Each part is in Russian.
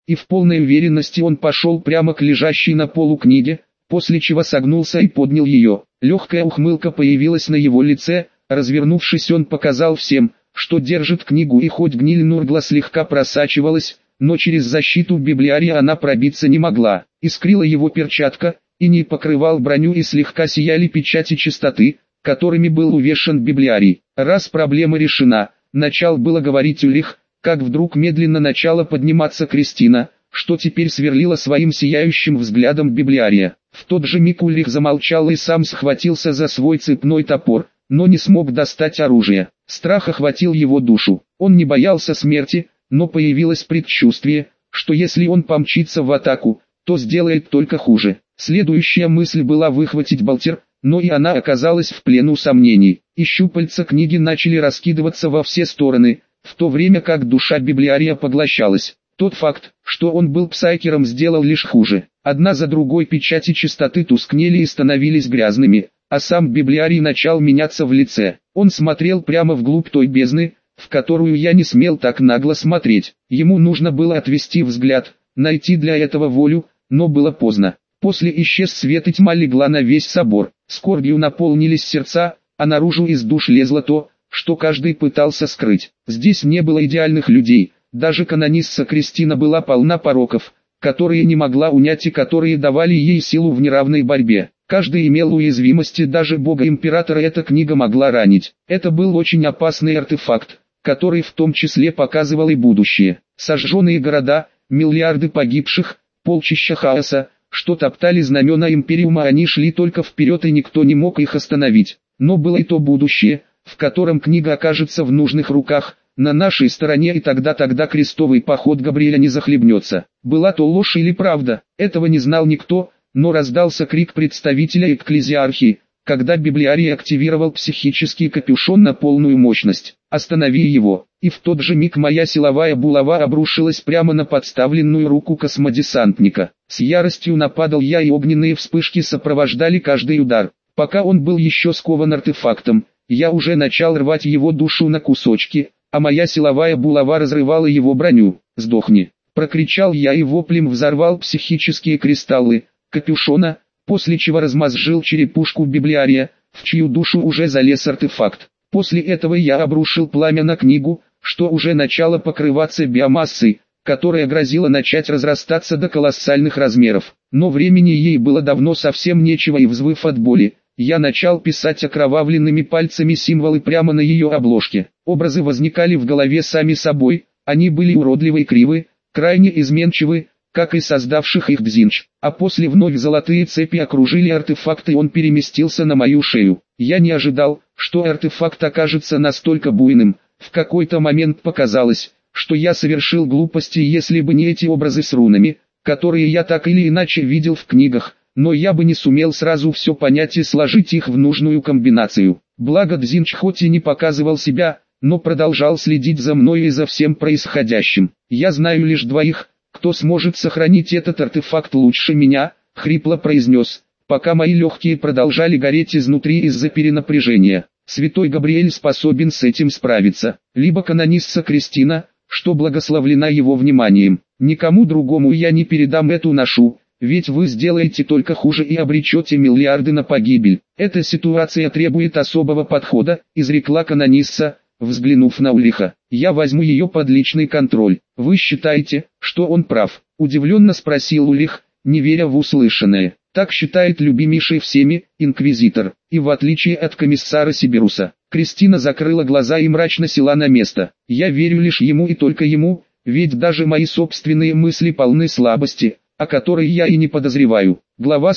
и в полной уверенности он пошел прямо к лежащей на полу книге, после чего согнулся и поднял ее. Легкая ухмылка появилась на его лице, развернувшись он показал всем, что держит книгу, и хоть гниль Нургла слегка просачивалась, но через защиту библиария она пробиться не могла. Искрила его перчатка, и не покрывал броню, и слегка сияли печати чистоты, которыми был увешан библиарий. Раз проблема решена, начал было говорить Ульрих, как вдруг медленно начала подниматься Кристина, что теперь сверлила своим сияющим взглядом библиария. В тот же миг Ульрих замолчал и сам схватился за свой цепной топор, но не смог достать оружие. Страх охватил его душу. Он не боялся смерти, но появилось предчувствие, что если он помчится в атаку, то сделает только хуже. Следующая мысль была выхватить болтер, но и она оказалась в плену сомнений. И щупальца книги начали раскидываться во все стороны, в то время как душа библиария поглощалась. Тот факт, что он был псайкером, сделал лишь хуже. Одна за другой печати чистоты тускнели и становились грязными, а сам библиарий начал меняться в лице. Он смотрел прямо вглубь той бездны, в которую я не смел так нагло смотреть. Ему нужно было отвести взгляд, найти для этого волю, но было поздно. После исчез свет, и тьма легла на весь собор. Скорбью наполнились сердца, а наружу из душ лезло то, что каждый пытался скрыть. Здесь не было идеальных людей, даже канонисса Кристина была полна пороков, которые не могла унять и которые давали ей силу в неравной борьбе. Каждый имел уязвимости, даже бога-императора эта книга могла ранить. Это был очень опасный артефакт, который в том числе показывал и будущее. Сожженные города, миллиарды погибших, полчища хаоса, что топтали знамена Империума, они шли только вперед, и никто не мог их остановить. Но было и то будущее, в котором книга окажется в нужных руках, на нашей стороне, и тогда крестовый поход Габриэля не захлебнется. Была то ложь или правда, этого не знал никто, но раздался крик представителя экклезиархии, когда библиарий активировал психический капюшон на полную мощность. «Останови его!» И в тот же миг моя силовая булава обрушилась прямо на подставленную руку космодесантника. С яростью нападал я, и огненные вспышки сопровождали каждый удар. Пока он был еще скован артефактом, я уже начал рвать его душу на кусочки, а моя силовая булава разрывала его броню. «Сдохни!» — прокричал я, и воплем взорвал психические кристаллы капюшона, после чего размозжил черепушку библиария, в чью душу уже залез артефакт. После этого я обрушил пламя на книгу, что уже начало покрываться биомассой, которая грозила начать разрастаться до колоссальных размеров. Но времени ей было давно совсем нечего, и взвыв от боли, я начал писать окровавленными пальцами символы прямо на ее обложке. Образы возникали в голове сами собой, они были уродливы и кривы, крайне изменчивы, как и создавших их Дзинч. А после вновь золотые цепи окружили артефакт, и он переместился на мою шею. Я не ожидал, что артефакт окажется настолько буйным. В какой-то момент показалось, что я совершил глупости, если бы не эти образы с рунами, которые я так или иначе видел в книгах, но я бы не сумел сразу все понять и сложить их в нужную комбинацию. Благо Дзинч хоть и не показывал себя, но продолжал следить за мной и за всем происходящим. «Я знаю лишь двоих, кто сможет сохранить этот артефакт лучше меня», — хрипло произнес, пока мои легкие продолжали гореть изнутри из-за перенапряжения. «Святой Габриэль способен с этим справиться, либо канонисса Кристина, что благословлена его вниманием. Никому другому я не передам эту ношу, ведь вы сделаете только хуже и обречете миллиарды на погибель. Эта ситуация требует особого подхода», — изрекла канонисса, взглянув на Ульриха. «Я возьму ее под личный контроль. Вы считаете, что он прав?» — удивленно спросил Ульрих, не веря в услышанное. «Так считает любимейший всеми, инквизитор, и в отличие от комиссара Сибируса». Кристина закрыла глаза и мрачно села на место. «Я верю лишь ему и только ему, ведь даже мои собственные мысли полны слабости, о которой я и не подозреваю». Глава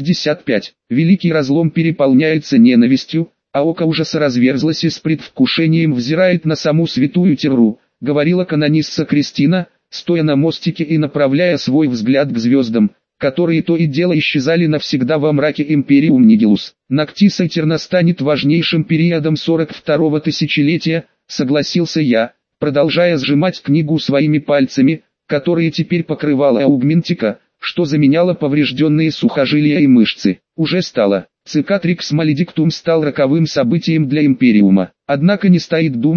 165. Великий разлом переполняется ненавистью, а око ужаса разверзлось и с предвкушением взирает на саму святую Терру, говорила канонисса Кристина, стоя на мостике и направляя свой взгляд к звездам, которые то и дело исчезали навсегда во мраке Империум Нигилус. Ноктиса Терна станет важнейшим периодом 42-го тысячелетия, согласился я, продолжая сжимать книгу своими пальцами, которые теперь покрывала аугментика, что заменяло поврежденные сухожилия и мышцы. Уже стало. Цикатрикс Маледиктум стал роковым событием для Империума. Однако не стоит думать,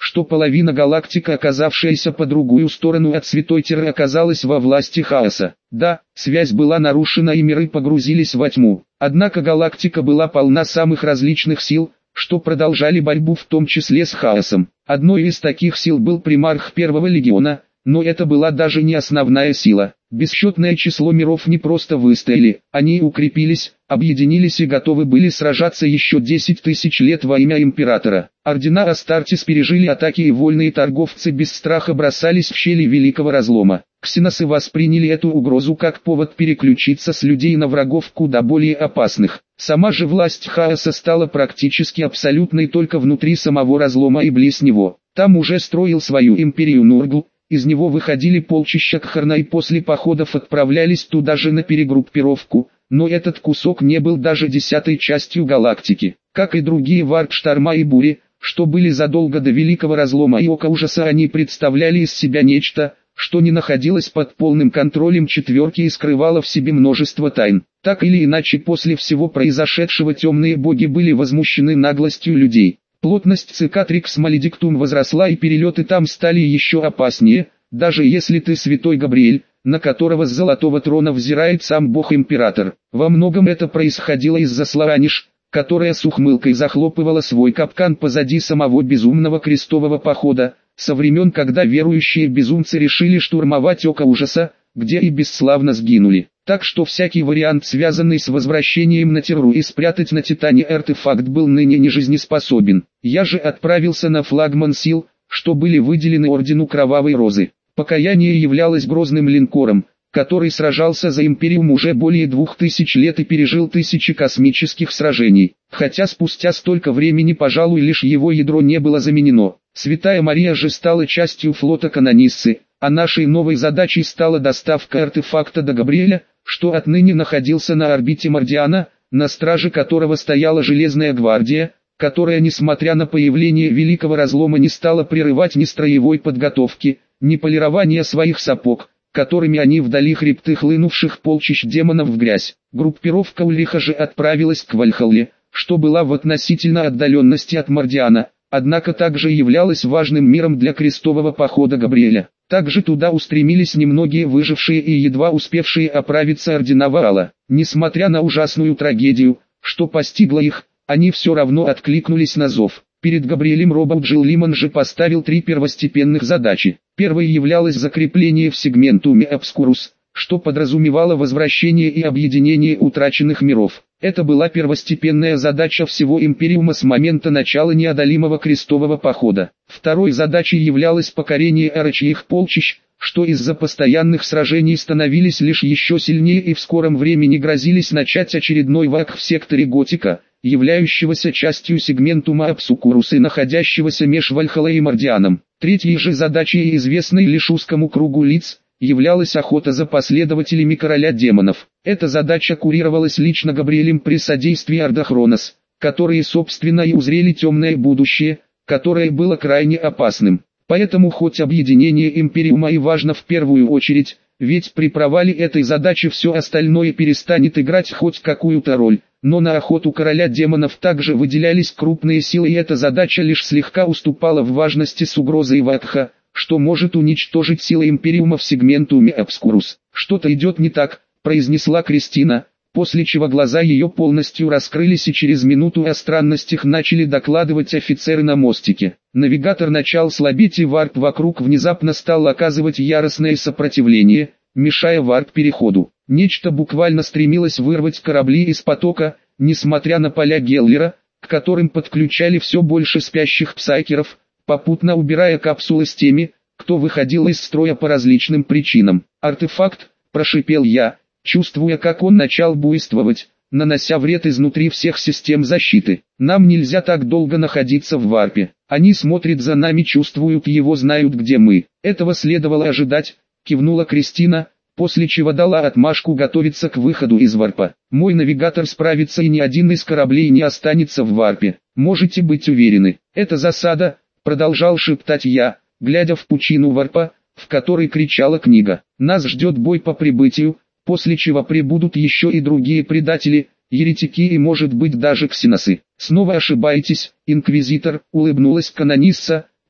что половина галактик, оказавшаяся по другую сторону от Святой Терры, оказалась во власти хаоса. Да, связь была нарушена и миры погрузились во тьму. Однако галактика была полна самых различных сил, что продолжали борьбу в том числе с хаосом. Одной из таких сил был примарх Первого Легиона, но это была даже не основная сила. Бесчетное число миров не просто выстояли, они укрепились, объединились и готовы были сражаться еще 10 тысяч лет во имя Императора. Ордена Астартес пережили атаки, и вольные торговцы без страха бросались в щели Великого Разлома. Ксеносы восприняли эту угрозу как повод переключиться с людей на врагов куда более опасных. Сама же власть хаоса стала практически абсолютной только внутри самого разлома и близ него. Там уже строил свою империю Нургл. Из него выходили полчища Кхарна и после походов отправлялись туда же на перегруппировку, но этот кусок не был даже 10-й частью галактики. Как и другие варп, шторма и бури, что были задолго до Великого Разлома и Ока Ужаса, они представляли из себя нечто, что не находилось под полным контролем четверки и скрывало в себе множество тайн. Так или иначе, после всего произошедшего темные боги были возмущены наглостью людей. Плотность Цикатрикс Маледиктум возросла, и перелеты там стали еще опаснее, даже если ты святой Габриэль, на которого с золотого трона взирает сам бог-император. Во многом это происходило из-за Слараниш, которая с ухмылкой захлопывала свой капкан позади самого безумного крестового похода, со времен, когда верующие безумцы решили штурмовать Око Ужаса, где и бесславно сгинули. Так что всякий вариант, связанный с возвращением на Терру и спрятать на Титане артефакт, был ныне нежизнеспособен. Я же отправился на флагман сил, что были выделены Ордену Кровавой Розы. Покаяние являлось грозным линкором, который сражался за Империум уже более 2000 лет и пережил тысячи космических сражений. Хотя спустя столько времени, пожалуй, лишь его ядро не было заменено. Святая Мария же стала частью флота Канониссы, а нашей новой задачей стала доставка артефакта до Габриэля, что отныне находился на орбите Мардиана, на страже которого стояла Железная Гвардия, которая, несмотря на появление Великого Разлома, не стала прерывать ни строевой подготовки, ни полирования своих сапог, которыми они вдали хребты хлынувших полчищ демонов в грязь. Группировка Ульриха же отправилась к Вальхалле, что была в относительной отдаленности от Мардиана, однако также являлась важным миром для крестового похода Габриэля. Также туда устремились немногие выжившие и едва успевшие оправиться ордена Ваала. Несмотря на ужасную трагедию, что постигла их, они все равно откликнулись на зов. Перед Габриэлем Роберт Джилл-Лимон же поставил 3 первостепенных задачи. Первой являлось закрепление в сегментуме Обскурус, что подразумевало возвращение и объединение утраченных миров. Это была первостепенная задача всего Империума с момента начала неодолимого крестового похода. Второй задачей являлось покорение орочьих полчищ, что из-за постоянных сражений становились лишь еще сильнее и в скором времени грозились начать очередной вак в секторе Готика, являющегося частью сегментума Обсукурус и находящегося меж Вальхалой и Мардианом. Третьей же задачей, известной лишь узкому кругу лиц, являлась охота за последователями короля демонов. Эта задача курировалась лично Габриэлем при содействии Ардахронос, которые собственно и узрели темное будущее, которое было крайне опасным. Поэтому хоть объединение Империума и важно в первую очередь, ведь при провале этой задачи все остальное перестанет играть хоть какую-то роль. Но на охоту короля демонов также выделялись крупные силы, и эта задача лишь слегка уступала в важности с угрозой Вакха, что может уничтожить силы Империума в сегментуме Обскурус. «Что-то идет не так», — произнесла Кристина, после чего глаза ее полностью раскрылись, и через минуту о странностях начали докладывать офицеры на мостике. Навигатор начал слабеть, и варп вокруг внезапно стал оказывать яростное сопротивление, мешая варп-переходу. Нечто буквально стремилось вырвать корабли из потока, несмотря на поля Геллера, к которым подключали все больше спящих псайкеров, попутно убирая капсулы с теми, кто выходил из строя по различным причинам. «Артефакт», – прошипел я, чувствуя, как он начал буйствовать, нанося вред изнутри всех систем защиты. «Нам нельзя так долго находиться в варпе. Они смотрят за нами, чувствуют его, знают, где мы». «Этого следовало ожидать», – кивнула Кристина, после чего дала отмашку готовиться к выходу из варпа. «Мой навигатор справится, и ни один из кораблей не останется в варпе. Можете быть уверены. Это засада», — продолжал шептать я, глядя в пучину варпа, в которой кричала книга. «Нас ждет бой по прибытию, после чего прибудут еще и другие предатели, еретики и, может быть, даже ксеносы». «Снова ошибаетесь, инквизитор», — улыбнулась канонисса,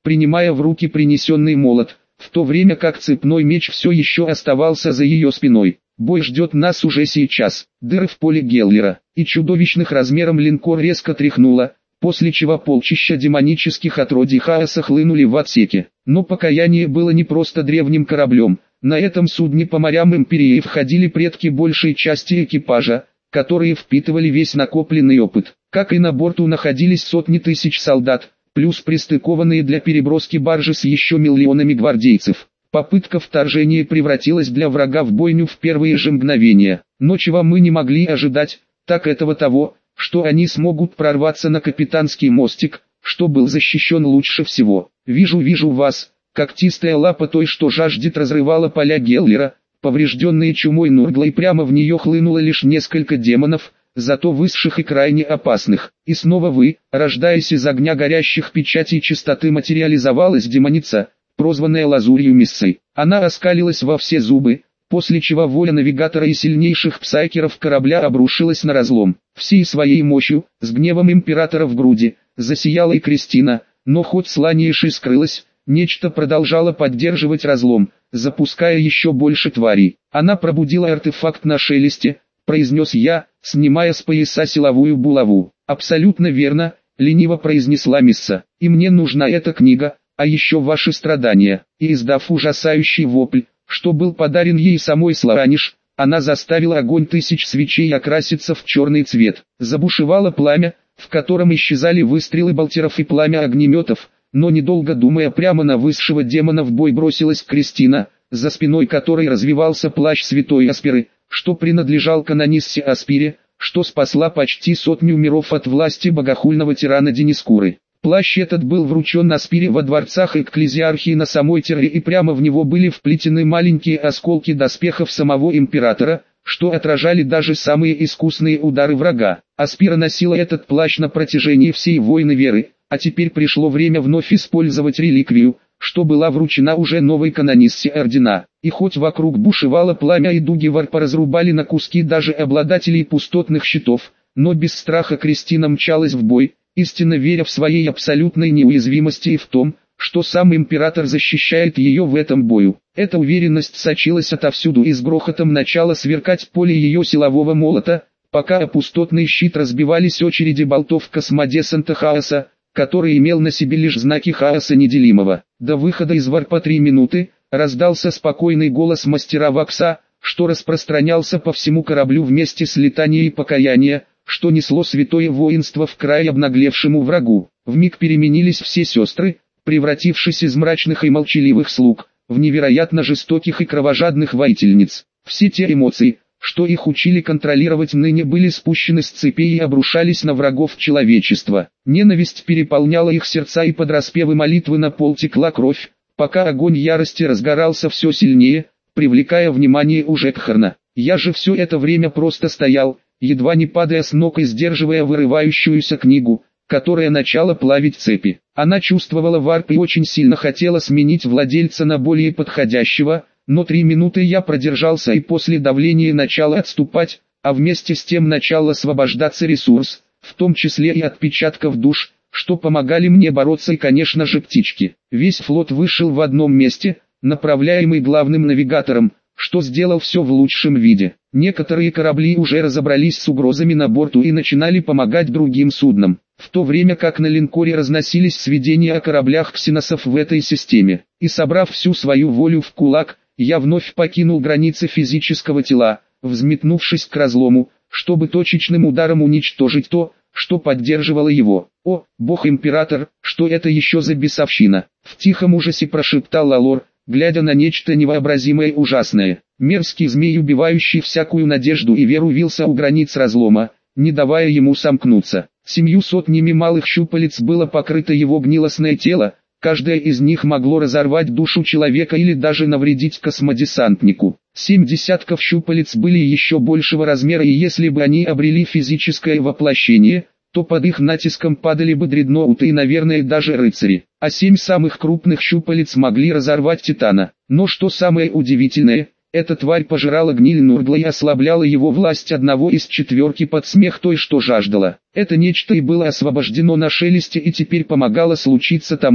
принимая в руки принесенный молот, в то время как цепной меч все еще оставался за ее спиной. Бой ждет нас уже сейчас. Дыры в поле Геллера и чудовищных размером линкор резко тряхнуло, после чего полчища демонических отродий хаоса хлынули в отсеке. Но покаяние было не просто древним кораблем. На этом судне по морям Империи входили предки большей части экипажа, которые впитывали весь накопленный опыт. Как и на борту находились сотни тысяч солдат, плюс пристыкованные для переброски баржи с еще миллионами гвардейцев. Попытка вторжения превратилась для врага в бойню в первые же мгновения. Но чего мы не могли ожидать, так этого того, что они смогут прорваться на капитанский мостик, что был защищен лучше всего. Вижу вас, когтистая лапа той, что жаждет, разрывала поля Геллера, поврежденные чумой Нурглой, прямо в нее хлынуло лишь несколько демонов, зато высших и крайне опасных. И снова вы, рождаясь из огня горящих печатей чистоты, материализовалась демоница, прозванная Лазурью Миссой. Она оскалилась во все зубы, после чего воля навигатора и сильнейших псайкеров корабля обрушилась на разлом. Всей своей мощью, с гневом императора в груди, засияла и Кристина, но хоть Сланиэш и скрылась, нечто продолжало поддерживать разлом, запуская еще больше тварей. Она пробудила артефакт на шелесте, произнес я, снимая с пояса силовую булаву. Абсолютно верно, лениво произнесла Мисса. И мне нужна эта книга, а еще ваши страдания. И издав ужасающий вопль, что был подарен ей самой Слааниш, она заставила огонь тысяч свечей окраситься в черный цвет. Забушевало пламя, в котором исчезали выстрелы болтеров и пламя огнеметов, но недолго думая, прямо на высшего демона в бой бросилась Кристина, за спиной которой развивался плащ святой Асперы, что принадлежал канониссе Аспире, что спасла почти 100 миров от власти богохульного тирана Денискуры. Плащ этот был вручен Аспире во дворцах экклезиархии на самой Терре, и прямо в него были вплетены маленькие осколки доспехов самого императора, что отражали даже самые искусные удары врага. Аспира носила этот плащ на протяжении всей войны веры, а теперь пришло время вновь использовать реликвию, что была вручена уже новой канониссе Ордена. И хоть вокруг бушевало пламя и дуги варпа разрубали на куски даже обладателей пустотных щитов, но без страха Кристина мчалась в бой, истинно веря в своей абсолютной неуязвимости и в том, что сам император защищает ее в этом бою. Эта уверенность сочилась отовсюду и с грохотом начала сверкать поле ее силового молота, пока о пустотный щит разбивались очереди болтов космодесанта Хаоса, который имел на себе лишь знаки Хаоса неделимого. До выхода из варпа 3 минуты, раздался спокойный голос мастера Вакса, что распространялся по всему кораблю вместе с летанием покаяния, что несло святое воинство в край обнаглевшему врагу. Вмиг переменились все сестры, превратившись из мрачных и молчаливых слуг, в невероятно жестоких и кровожадных воительниц. Все те эмоции, что их учили контролировать, ныне были спущены с цепей и обрушались на врагов человечества. Ненависть переполняла их сердца, и под распевы молитвы на пол текла кровь, пока огонь ярости разгорался все сильнее, привлекая внимание у Жекхарна. Я же все это время просто стоял, едва не падая с ног и сдерживая вырывающуюся книгу, которая начала плавить цепи. Она чувствовала варп и очень сильно хотела сменить владельца на более подходящего, но 3 минуты я продержался, и после давления начал отступать, а вместе с тем начал освобождаться ресурс, в том числе и отпечатков душ, что помогали мне бороться, и конечно же птички. Весь флот вышел в одном месте, направляемый главным навигатором, что сделал все в лучшем виде. Некоторые корабли уже разобрались с угрозами на борту и начинали помогать другим суднам, в то время как на линкоре разносились сведения о кораблях ксеносов в этой системе. И собрав всю свою волю в кулак, я вновь покинул границы физического тела, взметнувшись к разлому, чтобы точечным ударом уничтожить то, что поддерживало его. «О, бог-император, что это еще за бесовщина?» — в тихом ужасе прошептал Лалор, глядя на нечто невообразимое и ужасное. Мерзкий змей, убивающий всякую надежду и веру, вился у границ разлома, не давая ему сомкнуться. 700 малых щупалец было покрыто его гнилостное тело, каждое из них могло разорвать душу человека или даже навредить космодесантнику. 7 десятков щупалец были еще большего размера, и если бы они обрели физическое воплощение, то под их натиском падали бы дредноуты и, наверное, даже рыцари. А 7 самых крупных щупалец могли разорвать Титана. Но что самое удивительное, эта тварь пожирала гниль Нургла и ослабляла его власть одного из четверки под смех той, что жаждала. Это нечто и было освобождено на шелесте, и теперь помогало случиться тому,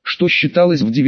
что считалось в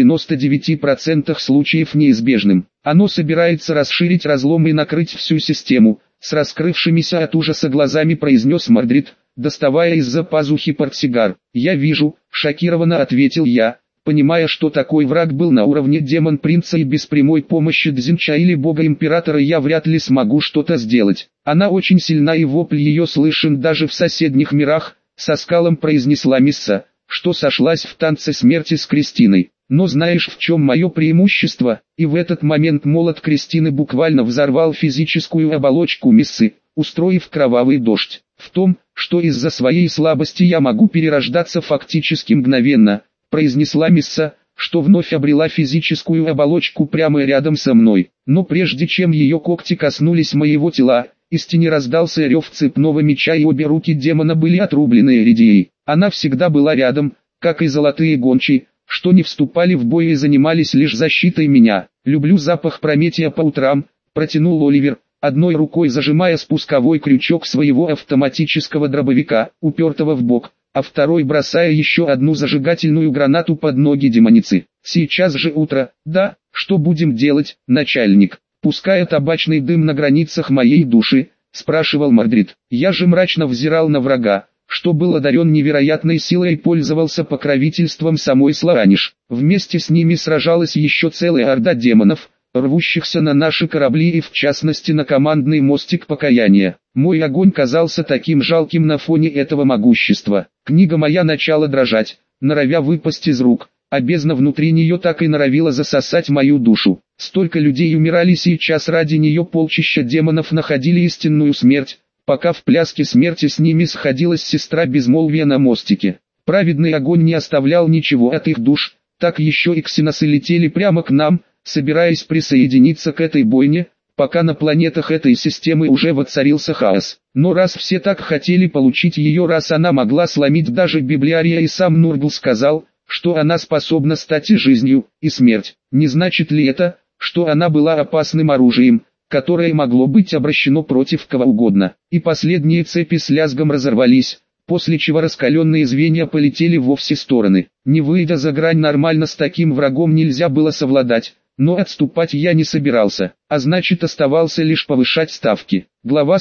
99% случаев неизбежным. Оно собирается расширить разлом и накрыть всю систему, с раскрывшимися от ужаса глазами произнес Мордрид, доставая из-за пазухи портсигар. «Я вижу», — шокированно ответил я, понимая, что такой враг был на уровне демон-принца и без прямой помощи Дзинча или бога-императора я вряд ли смогу что-то сделать. Она очень сильна и вопль ее слышен даже в соседних мирах, со скалом произнесла Мисса, что сошлась в танце смерти с Кристиной. Но знаешь, в чем мое преимущество? И в этот момент молот Кристины буквально взорвал физическую оболочку Миссы, устроив кровавый дождь. В том, что из-за своей слабости я могу перерождаться фактически мгновенно, произнесла Мисса, что вновь обрела физическую оболочку прямо рядом со мной. Но прежде чем ее когти коснулись моего тела, из тени раздался рев цепного меча и обе руки демона были отрублены Эридией. Она всегда была рядом, как и золотые гончие, что не вступали в бой и занимались лишь защитой меня. «Люблю запах Прометия по утрам», — протянул Оливер, одной рукой зажимая спусковой крючок своего автоматического дробовика, упертого в бок, а второй бросая еще одну зажигательную гранату под ноги демоницы. «Сейчас же утро, да, что будем делать, начальник?» «Пуская табачный дым на границах моей души», — спрашивал Мордрид. Я же мрачно взирал на врага, что был одарен невероятной силой и пользовался покровительством самой Слораниш. Вместе с ними сражалась еще целая орда демонов, рвущихся на наши корабли и в частности на командный мостик покаяния. Мой огонь казался таким жалким на фоне этого могущества. Книга моя начала дрожать, норовя выпасть из рук, а бездна внутри нее так и норовила засосать мою душу. Столько людей умирали сейчас ради нее, полчища демонов находили истинную смерть, пока в пляске смерти с ними сходилась сестра безмолвия на мостике. Праведный огонь не оставлял ничего от их душ, так еще и ксеносы летели прямо к нам, собираясь присоединиться к этой бойне, пока на планетах этой системы уже воцарился хаос. Но раз все так хотели получить ее, раз она могла сломить даже Библиария и сам Нургл сказал, что она способна стать и жизнью, и смерть, не значит ли это, что она была опасным оружием, которое могло быть обращено против кого угодно? И последние цепи с лязгом разорвались, после чего раскаленные звенья полетели во все стороны. Не выйдя за грань, нормально с таким врагом нельзя было совладать, но отступать я не собирался, а значит оставался лишь повышать ставки. Глава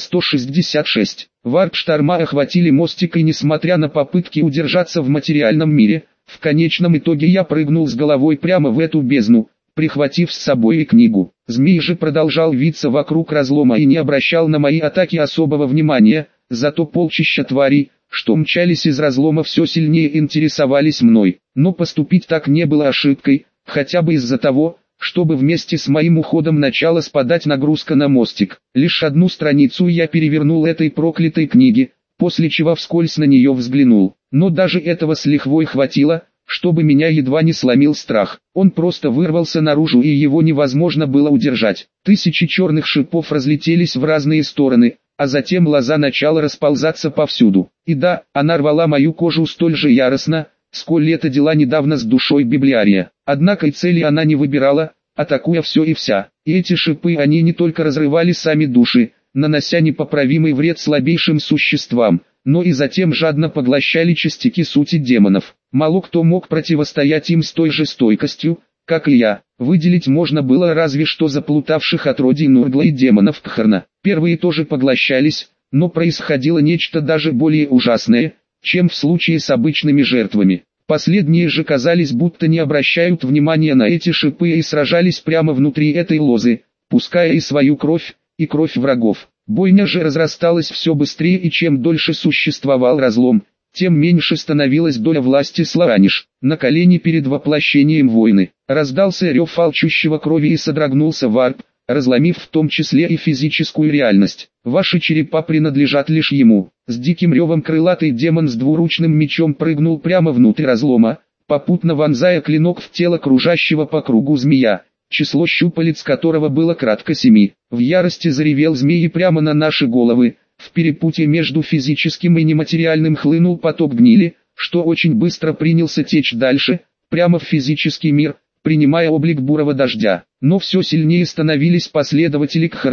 166. Варп-шторма охватили мостик, и несмотря на попытки удержаться в материальном мире, в конечном итоге я прыгнул с головой прямо в эту бездну, прихватив с собой и книгу. Змей же продолжал виться вокруг разлома и не обращал на мои атаки особого внимания, зато полчища тварей, что мчались из разлома, все сильнее интересовались мной. Но поступить так не было ошибкой, хотя бы из-за того, чтобы вместе с моим уходом начала спадать нагрузка на мостик. Лишь одну страницу я перевернул этой проклятой книги, после чего вскользь на нее взглянул. Но даже этого с лихвой хватило, чтобы меня едва не сломил страх. Он просто вырвался наружу, и его невозможно было удержать. Тысячи черных шипов разлетелись в разные стороны, а затем лоза начала расползаться повсюду. И да, она рвала мою кожу столь же яростно, сколь это дела недавно с душой Библиария. Однако и цели она не выбирала, атакуя все и вся. И эти шипы, они не только разрывали сами души, нанося непоправимый вред слабейшим существам, но и затем жадно поглощали частики сути демонов. Мало кто мог противостоять им с той же стойкостью, как и я. Выделить можно было разве что заплутавших отродий Нургла и демонов Кхарна. Первые тоже поглощались, но происходило нечто даже более ужасное, чем в случае с обычными жертвами. Последние же казались, будто не обращают внимания на эти шипы и сражались прямо внутри этой лозы, пуская и свою кровь, и кровь врагов. Бойня же разрасталась все быстрее, и чем дольше существовал разлом, тем меньше становилась доля власти Слораниш. На колени перед воплощением войны раздался рев алчущего крови и содрогнулся варп, разломив в том числе и физическую реальность. Ваши черепа принадлежат лишь ему. С диким ревом крылатый демон с двуручным мечом прыгнул прямо внутрь разлома, попутно вонзая клинок в тело кружащего по кругу змея, число щупалец которого было кратко 7. В ярости заревел змей, и прямо на наши головы, в перепутье между физическим и нематериальным, хлынул поток гнили, что очень быстро принялся течь дальше, прямо в физический мир, принимая облик бурого дождя. Но все сильнее становились последователи Кхарна,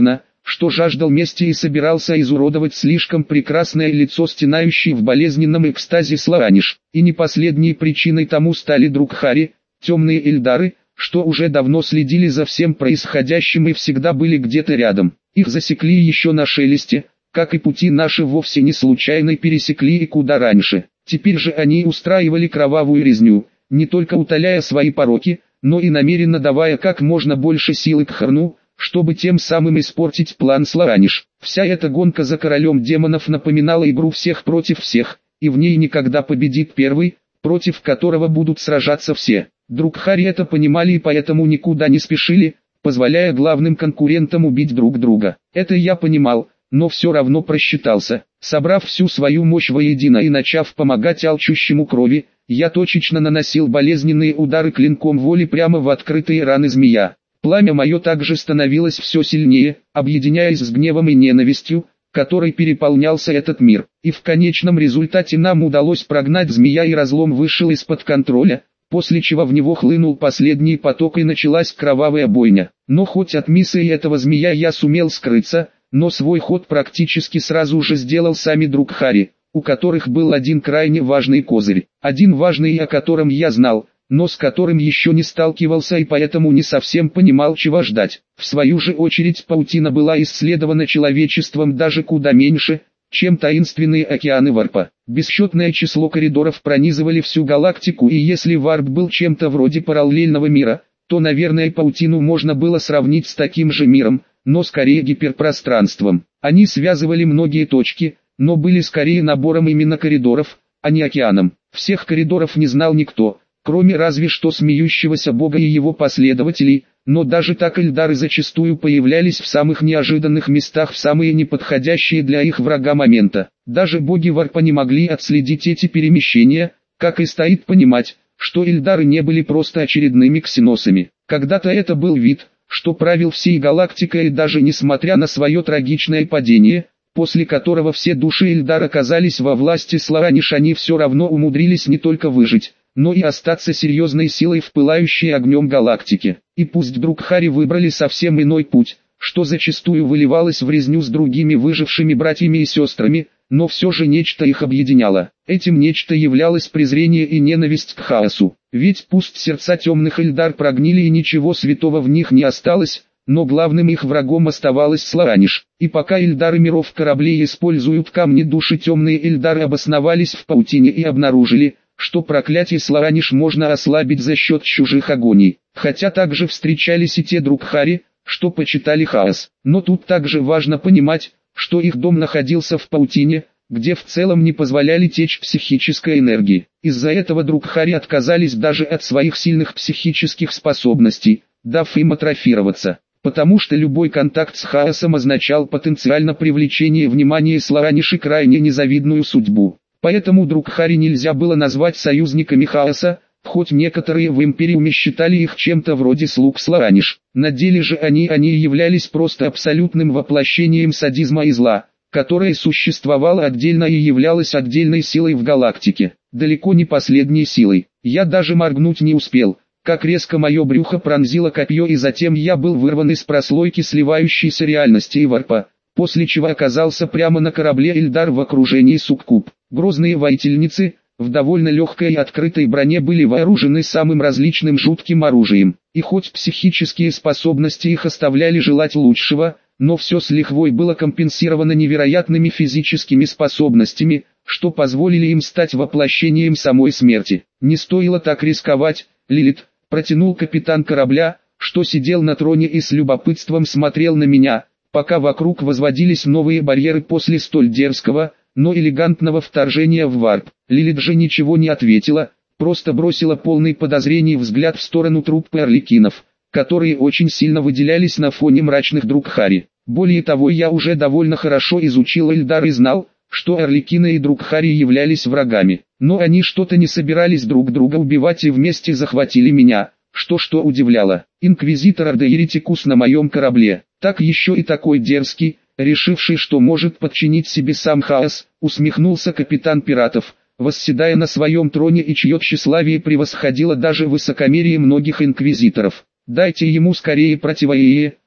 что жаждал мести и собирался изуродовать слишком прекрасное лицо стенающей в болезненном экстазе Слораниш. И не последней причиной тому стали Друкхари, темные эльдары, что уже давно следили за всем происходящим и всегда были где-то рядом. Их засекли еще на шелесте, как и пути наши вовсе не случайно пересекли и куда раньше. Теперь же они устраивали кровавую резню, не только утоляя свои пороки, но и намеренно давая как можно больше силы к Харну, чтобы тем самым испортить план Слораниш. Вся эта гонка за королем демонов напоминала игру всех против всех, и в ней никогда победит первый, против которого будут сражаться все. Друкхари это понимали и поэтому никуда не спешили, позволяя главным конкурентам убить друг друга. Это я понимал, но все равно просчитался. Собрав всю свою мощь воедино и начав помогать алчущему крови, я точечно наносил болезненные удары клинком воли прямо в открытые раны змея. Пламя мое также становилось все сильнее, объединяясь с гневом и ненавистью, которой переполнялся этот мир. И в конечном результате нам удалось прогнать змея, и разлом вышел из-под контроля, после чего в него хлынул последний поток и началась кровавая бойня. Но хоть от миссии этого змея я сумел скрыться, но свой ход практически сразу же сделал сами Друкхари, у которых был один крайне важный козырь. Один важный, о котором я знал, но с которым еще не сталкивался и поэтому не совсем понимал, чего ждать. В свою же очередь паутина была исследована человечеством даже куда меньше, чем таинственные океаны варпа. Бесчетное число коридоров пронизывали всю галактику, и если варп был чем-то вроде параллельного мира, то, наверное, паутину можно было сравнить с таким же миром, но скорее гиперпространством. Они связывали многие точки, но были скорее набором именно коридоров, а не океаном. Всех коридоров не знал никто, кроме разве что смеющегося бога и его последователей, но даже так эльдары зачастую появлялись в самых неожиданных местах в самые неподходящие для их врага момента. Даже боги варпа не могли отследить эти перемещения, как и стоит понимать, что эльдары не были просто очередными ксеносами. Когда-то это был вид, что правил всей галактикой, и даже несмотря на свое трагичное падение, после которого все души эльдар оказались во власти Слораниш, они все равно умудрились не только выжить, но и остаться серьезной силой в пылающей огнем галактике. И пусть Друкхари выбрали совсем иной путь, что зачастую выливалось в резню с другими выжившими братьями и сестрами, но все же нечто их объединяло. Этим нечто являлось презрение и ненависть к хаосу. Ведь пусть сердца темных эльдар прогнили и ничего святого в них не осталось, но главным их врагом оставалась Слораниш. И пока эльдары миров кораблей используют камни души, темные эльдары обосновались в паутине и обнаружили, что проклятие Слораниш можно ослабить за счет чужих агоний. Хотя также встречались и те Друкхари, что почитали хаос. Но тут также важно понимать, что их дом находился в паутине, где в целом не позволяли течь психической энергии. Из-за этого Друкхари отказались даже от своих сильных психических способностей, дав им атрофироваться. Потому что любой контакт с хаосом означал потенциально привлечение внимания Слораниш и крайне незавидную судьбу. Поэтому Друкхари нельзя было назвать союзниками хаоса, хоть некоторые в Империуме считали их чем-то вроде слуг Слораниш. На деле же они являлись просто абсолютным воплощением садизма и зла, которое существовало отдельно и являлось отдельной силой в галактике. Далеко не последней силой. Я даже моргнуть не успел, как резко мое брюхо пронзило копье, и затем я был вырван из прослойки сливающейся реальности и варпа, после чего оказался прямо на корабле эльдар в окружении суккуб. Грозные воительницы, в довольно легкой и открытой броне, были вооружены самым различным жутким оружием. И хоть психические способности их оставляли желать лучшего, но все с лихвой было компенсировано невероятными физическими способностями, что позволили им стать воплощением самой смерти. «Не стоило так рисковать, Лилит», — протянул капитан корабля, что сидел на троне и с любопытством смотрел на меня, пока вокруг возводились новые барьеры после столь дерзкого, но элегантного вторжения в варп. Лилит же ничего не ответила, просто бросила полный подозрений взгляд в сторону труппы орликинов, которые очень сильно выделялись на фоне мрачных Друкхари. Более того, я уже довольно хорошо изучил эльдар и знал, что орликины и Друкхари являлись врагами. Но они что-то не собирались друг друга убивать и вместе захватили меня, что удивляло. Инквизитор Орде Еретикус на моем корабле, так еще и такой дерзкий, решивший, что может подчинить себе сам хаос, усмехнулся капитан пиратов, восседая на своем троне, и чье тщеславие превосходило даже высокомерие многих инквизиторов. «Дайте ему скорее противоядие»,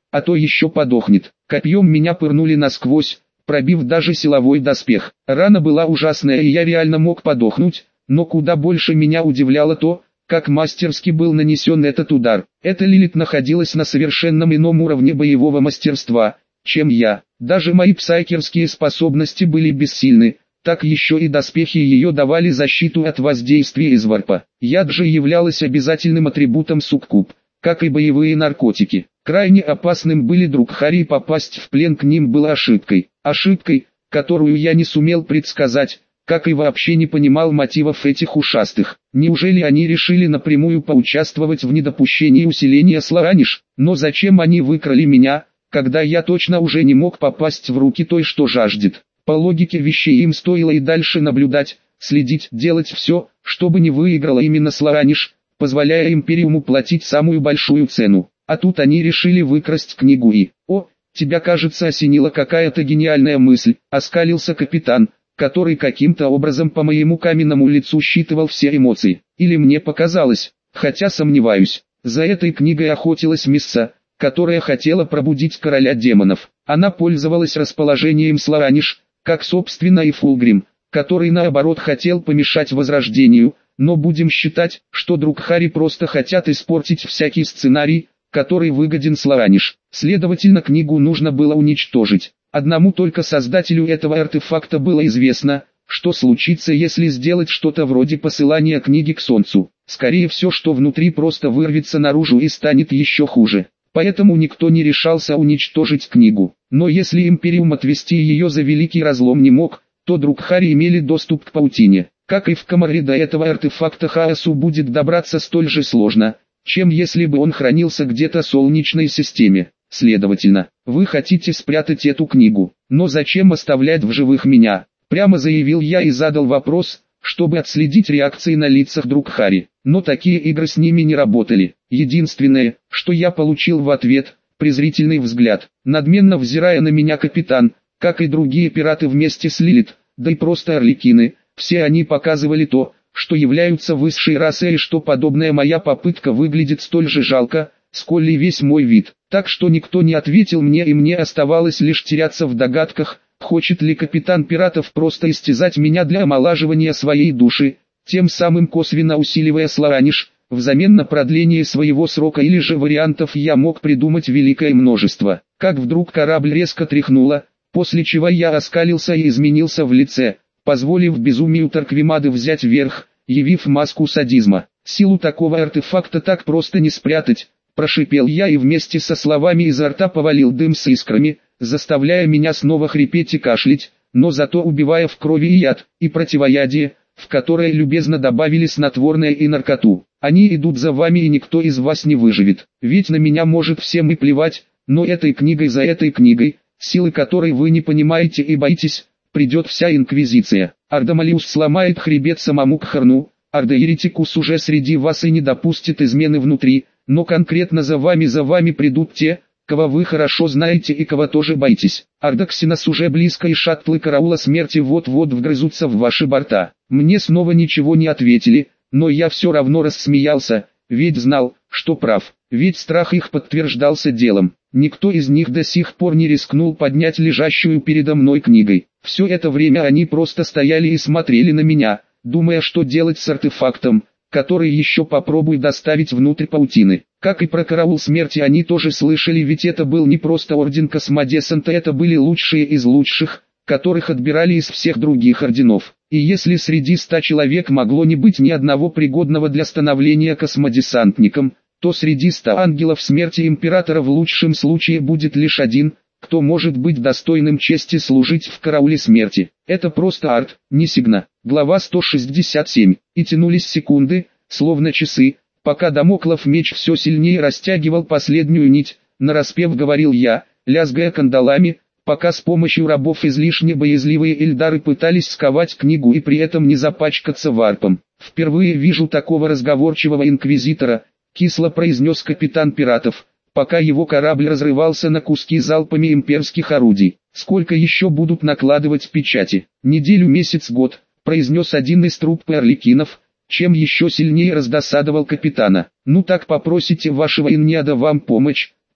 а то еще подохнет. Копьем меня пырнули насквозь, пробив даже силовой доспех. Рана была ужасная и я реально мог подохнуть, но куда больше меня удивляло то, как мастерски был нанесен этот удар. Эта Лилит находилась на совершенно ином уровне боевого мастерства, чем я. Даже мои псайкерские способности были бессильны, так еще и доспехи ее давали защиту от воздействия из варпа. Яд же являлась обязательным атрибутом суккуб, как и боевые наркотики. Крайне опасным были Друкхари, и попасть в плен к ним было ошибкой. Ошибкой, которую я не сумел предсказать, как и вообще не понимал мотивов этих ушастых. Неужели они решили напрямую поучаствовать в недопущении усиления Слораниш? Но зачем они выкрали меня, когда я точно уже не мог попасть в руки той, что жаждет? По логике вещей им стоило и дальше наблюдать, следить, делать все, чтобы не выиграла именно Слораниш, позволяя Империуму платить самую большую цену. А тут они решили выкрасть книгу и... «О, тебя, кажется, осенила какая-то гениальная мысль», — оскалился капитан, который каким-то образом по моему каменному лицу считывал все эмоции. Или мне показалось, хотя сомневаюсь. За этой книгой охотилась Мисса, которая хотела пробудить короля демонов. Она пользовалась расположением Слораниш, как собственно и Фулгрим, который наоборот хотел помешать возрождению, но будем считать, что Друкхари просто хотят испортить всякий сценарий, который выгоден Слораниш. Следовательно, книгу нужно было уничтожить. Одному только создателю этого артефакта было известно, что случится, если сделать что-то вроде посылания книги к Солнцу. Скорее всего, что внутри просто вырвется наружу и станет еще хуже. Поэтому никто не решался уничтожить книгу. Но если Империум отвести ее за Великий Разлом не мог, то Друкхари имели доступ к паутине. Как и в Камаре, до этого артефакта хаосу будет добраться столь же сложно, чем если бы он хранился где-то в Солнечной системе. Следовательно, вы хотите спрятать эту книгу, но зачем оставлять в живых меня? Прямо заявил я и задал вопрос, чтобы отследить реакции на лицах Друкхари. Но такие игры с ними не работали. Единственное, что я получил в ответ, презрительный взгляд. Надменно взирая на меня капитан, как и другие пираты вместе с Лилит, да и просто орликины, все они показывали то, что являются высшей расой и что подобная моя попытка выглядит столь же жалко, сколь и весь мой вид. Так что никто не ответил мне, и мне оставалось лишь теряться в догадках, хочет ли капитан пиратов просто истязать меня для омолаживания своей души, тем самым косвенно усиливая Слораниш, взамен на продление своего срока, или же вариантов я мог придумать великое множество. Как вдруг корабль резко тряхнуло, после чего я оскалился и изменился в лице, позволив безумию Тарквимады взять верх, явив маску садизма. Силу такого артефакта так просто не спрятать, прошипел я и вместе со словами изо рта повалил дым с искрами, заставляя меня снова хрипеть и кашлять, но зато убивая в крови и яд, и противоядие, в которое любезно добавили снотворное и наркоту. Они идут за вами, и никто из вас не выживет. Ведь на меня может всем и плевать, но этой книгой, за этой книгой, силы которой вы не понимаете и боитесь, придет вся Инквизиция. Ардамалиус сломает хребет самому Кхарну, Арда-еретикус уже среди вас и не допустит измены внутри, но конкретно за вами придут те, кого вы хорошо знаете и кого тоже боитесь. Ардаксинос уже близко, и шаттлы караула смерти вот-вот вгрызутся в ваши борта. Мне снова ничего не ответили, но я все равно рассмеялся, ведь знал, что прав, ведь страх их подтверждался делом. Никто из них до сих пор не рискнул поднять лежащую передо мной книгой. Все это время они просто стояли и смотрели на меня, думая, что делать с артефактом, который еще попробуй доставить внутрь паутины. Как и про караул смерти они тоже слышали, ведь это был не просто орден Космодесанта, это были лучшие из лучших, которых отбирали из всех других орденов. И если среди 100 человек могло не быть ни одного пригодного для становления космодесантником, то среди 100 ангелов смерти императора в лучшем случае будет лишь один, кто может быть достойным чести служить в карауле смерти. Это просто арт, не сигна. Глава 167. И тянулись секунды, словно часы, пока Дамоклов меч все сильнее растягивал последнюю нить, нараспев говорил я, лязгая кандалами, пока с помощью рабов излишне боязливые эльдары пытались сковать книгу и при этом не запачкаться варпом. «Впервые вижу такого разговорчивого инквизитора», — кисло произнес капитан пиратов, пока его корабль разрывался на куски залпами имперских орудий. «Сколько еще будут накладывать печати? Неделю, месяц, год», — произнес один из труппы орликинов, чем еще сильнее раздосадовал капитана. «Ну так попросите вашего Инниада вам помочь», —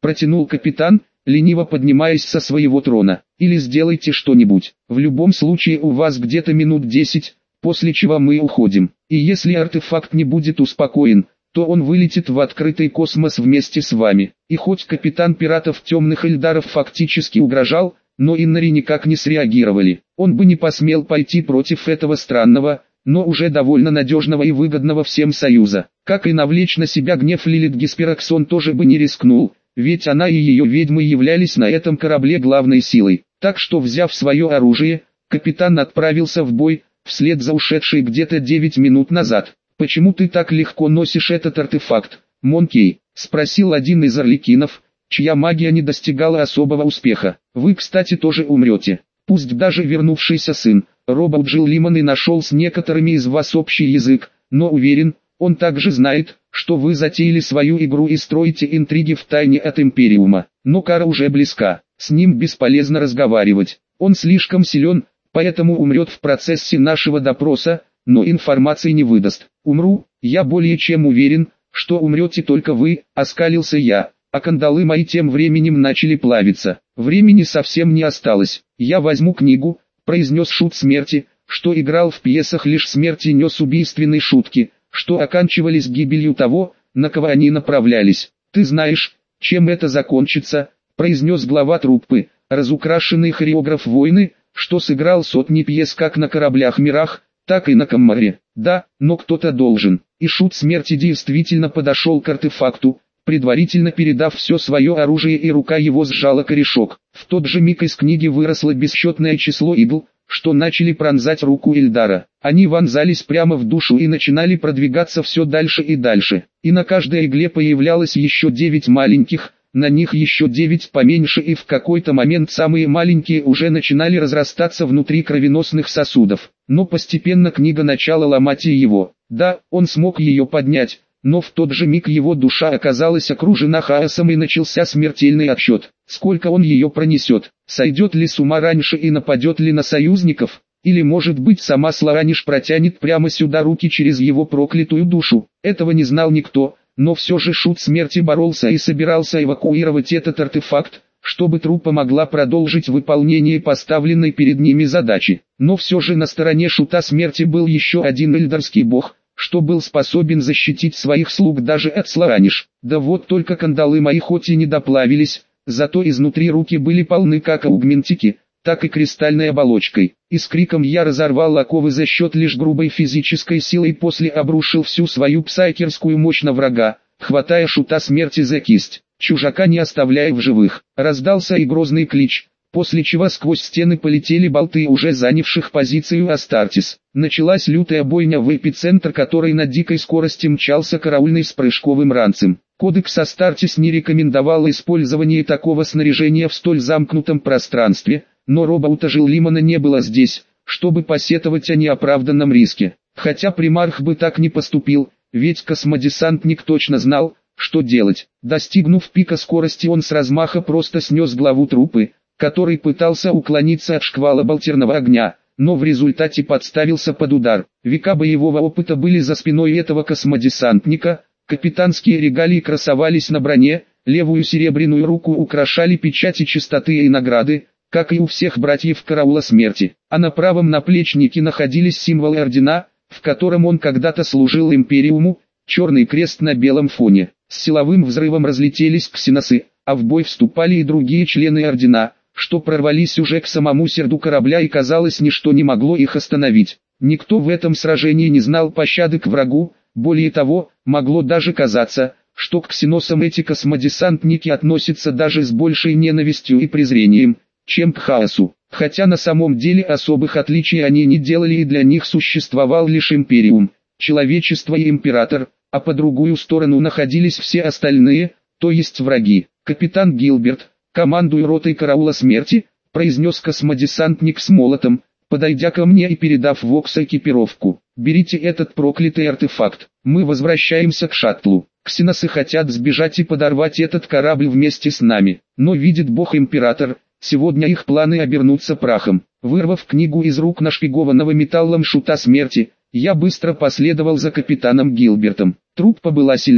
протянул капитан, лениво поднимаясь со своего трона. Или сделайте что-нибудь. В любом случае у вас где-то минут 10, после чего мы уходим. И если артефакт не будет успокоен, то он вылетит в открытый космос вместе с вами. И хоть капитан пиратов Темных Эльдаров фактически угрожал, но Иннари никак не среагировали. Он бы не посмел пойти против этого странного, но уже довольно надежного и выгодного всем союза. Как и навлечь на себя гнев Лилит Гесперакс он тоже бы не рискнул, ведь она и ее ведьмы являлись на этом корабле главной силой. Так что, взяв свое оружие, капитан отправился в бой, вслед за ушедшей где-то 9 минут назад. «Почему ты так легко носишь этот артефакт, Монкей?» — спросил один из орликинов, чья магия не достигала особого успеха. «Вы, кстати, тоже умрете. Пусть даже вернувшийся сын, Робоут Джилл-Лимон и нашел с некоторыми из вас общий язык, но уверен, он также знает, что вы затеяли свою игру и строите интриги втайне от Империума. Но кара уже близка, с ним бесполезно разговаривать. Он слишком силен, поэтому умрет в процессе нашего допроса, но информации не выдаст. Умру, я более чем уверен, что умрете только вы», — оскалился я, а кандалы мои тем временем начали плавиться. Времени совсем не осталось. «Я возьму книгу», — произнес Шут Смерти, что играл в пьесах «Лишь смерть» и нес убийственные шутки, что оканчивались гибелью того, на кого они направлялись. «Ты знаешь, чем это закончится», — произнес глава труппы, разукрашенный хореограф войны, что сыграл сотни пьес как на кораблях-мирах, так и на Каммаре. «Да, но кто-то должен». И Шут Смерти действительно подошел к артефакту, предварительно передав все свое оружие, и рука его сжала корешок. В тот же миг из книги выросло бесчетное число игл, что начали пронзать руку Эльдара. Они вонзались прямо в душу и начинали продвигаться все дальше и дальше. И на каждой игле появлялось еще 9 маленьких, на них еще 9 поменьше, и в какой-то момент самые маленькие уже начинали разрастаться внутри кровеносных сосудов. Но постепенно книга начала ломать и его. Да, он смог ее поднять, но в тот же миг его душа оказалась окружена хаосом и начался смертельный отсчет. Сколько он ее пронесет? Сойдет ли с ума раньше и нападет ли на союзников? Или, может быть, сама Слораниш протянет прямо сюда руки через его проклятую душу? Этого не знал никто, но все же Шут Смерти боролся и собирался эвакуировать этот артефакт, чтобы труппа могла продолжить выполнение поставленной перед ними задачи. Но все же на стороне Шута Смерти был еще один эльдарский бог, что был способен защитить своих слуг даже от Слораниш. Да вот только кандалы мои хоть и не доплавились, зато изнутри руки были полны как аугментики, так и кристальной оболочкой. И с криком я разорвал оковы за счет лишь грубой физической силы и после обрушил всю свою псайкерскую мощь на врага, хватая Шута Смерти за кисть, чужака не оставляя в живых. Раздался и грозный клич, после чего сквозь стены полетели болты уже занявших позицию Астартес. Началась лютая бойня, в эпицентр которой на дикой скорости мчался караульный с прыжковым ранцем. Кодекс Астартес не рекомендовал использование такого снаряжения в столь замкнутом пространстве, но Робоута Джилл-Лимона не было здесь, чтобы посетовать о неоправданном риске. Хотя примарх бы так не поступил, ведь космодесантник точно знал, что делать. Достигнув пика скорости, он с размаха просто снес главу труппы, который пытался уклониться от шквала болтерного огня, но в результате подставился под удар. Века боевого опыта были за спиной этого космодесантника, капитанские регалии красовались на броне, левую серебряную руку украшали печати чистоты и награды, как и у всех братьев караула смерти, а на правом наплечнике находились символы ордена, в котором он когда-то служил Империуму, черный крест на белом фоне. С силовым взрывом разлетелись ксеносы, а в бой вступали и другие члены ордена, что прорвались уже к самому сердцу корабля, и казалось, ничто не могло их остановить. Никто в этом сражении не знал пощады к врагу, более того, могло даже казаться, что к ксеносам эти космодесантники относятся даже с большей ненавистью и презрением, чем к хаосу. Хотя на самом деле особых отличий они не делали, и для них существовал лишь Империум, человечество и Император, а по другую сторону находились все остальные, то есть враги. «Капитан Гилберт, командуй ротой караула смерти», — произнес космодесантник с молотом, подойдя ко мне и передав Вокс экипировку. «Берите этот проклятый артефакт, мы возвращаемся к шаттлу. Ксеносы хотят сбежать и подорвать этот корабль вместе с нами, но видит Бог Император, сегодня их планы обернутся прахом». Вырвав книгу из рук нашпигованного металлом Шута Смерти, я быстро последовал за капитаном Гилбертом. Труппа была сильна,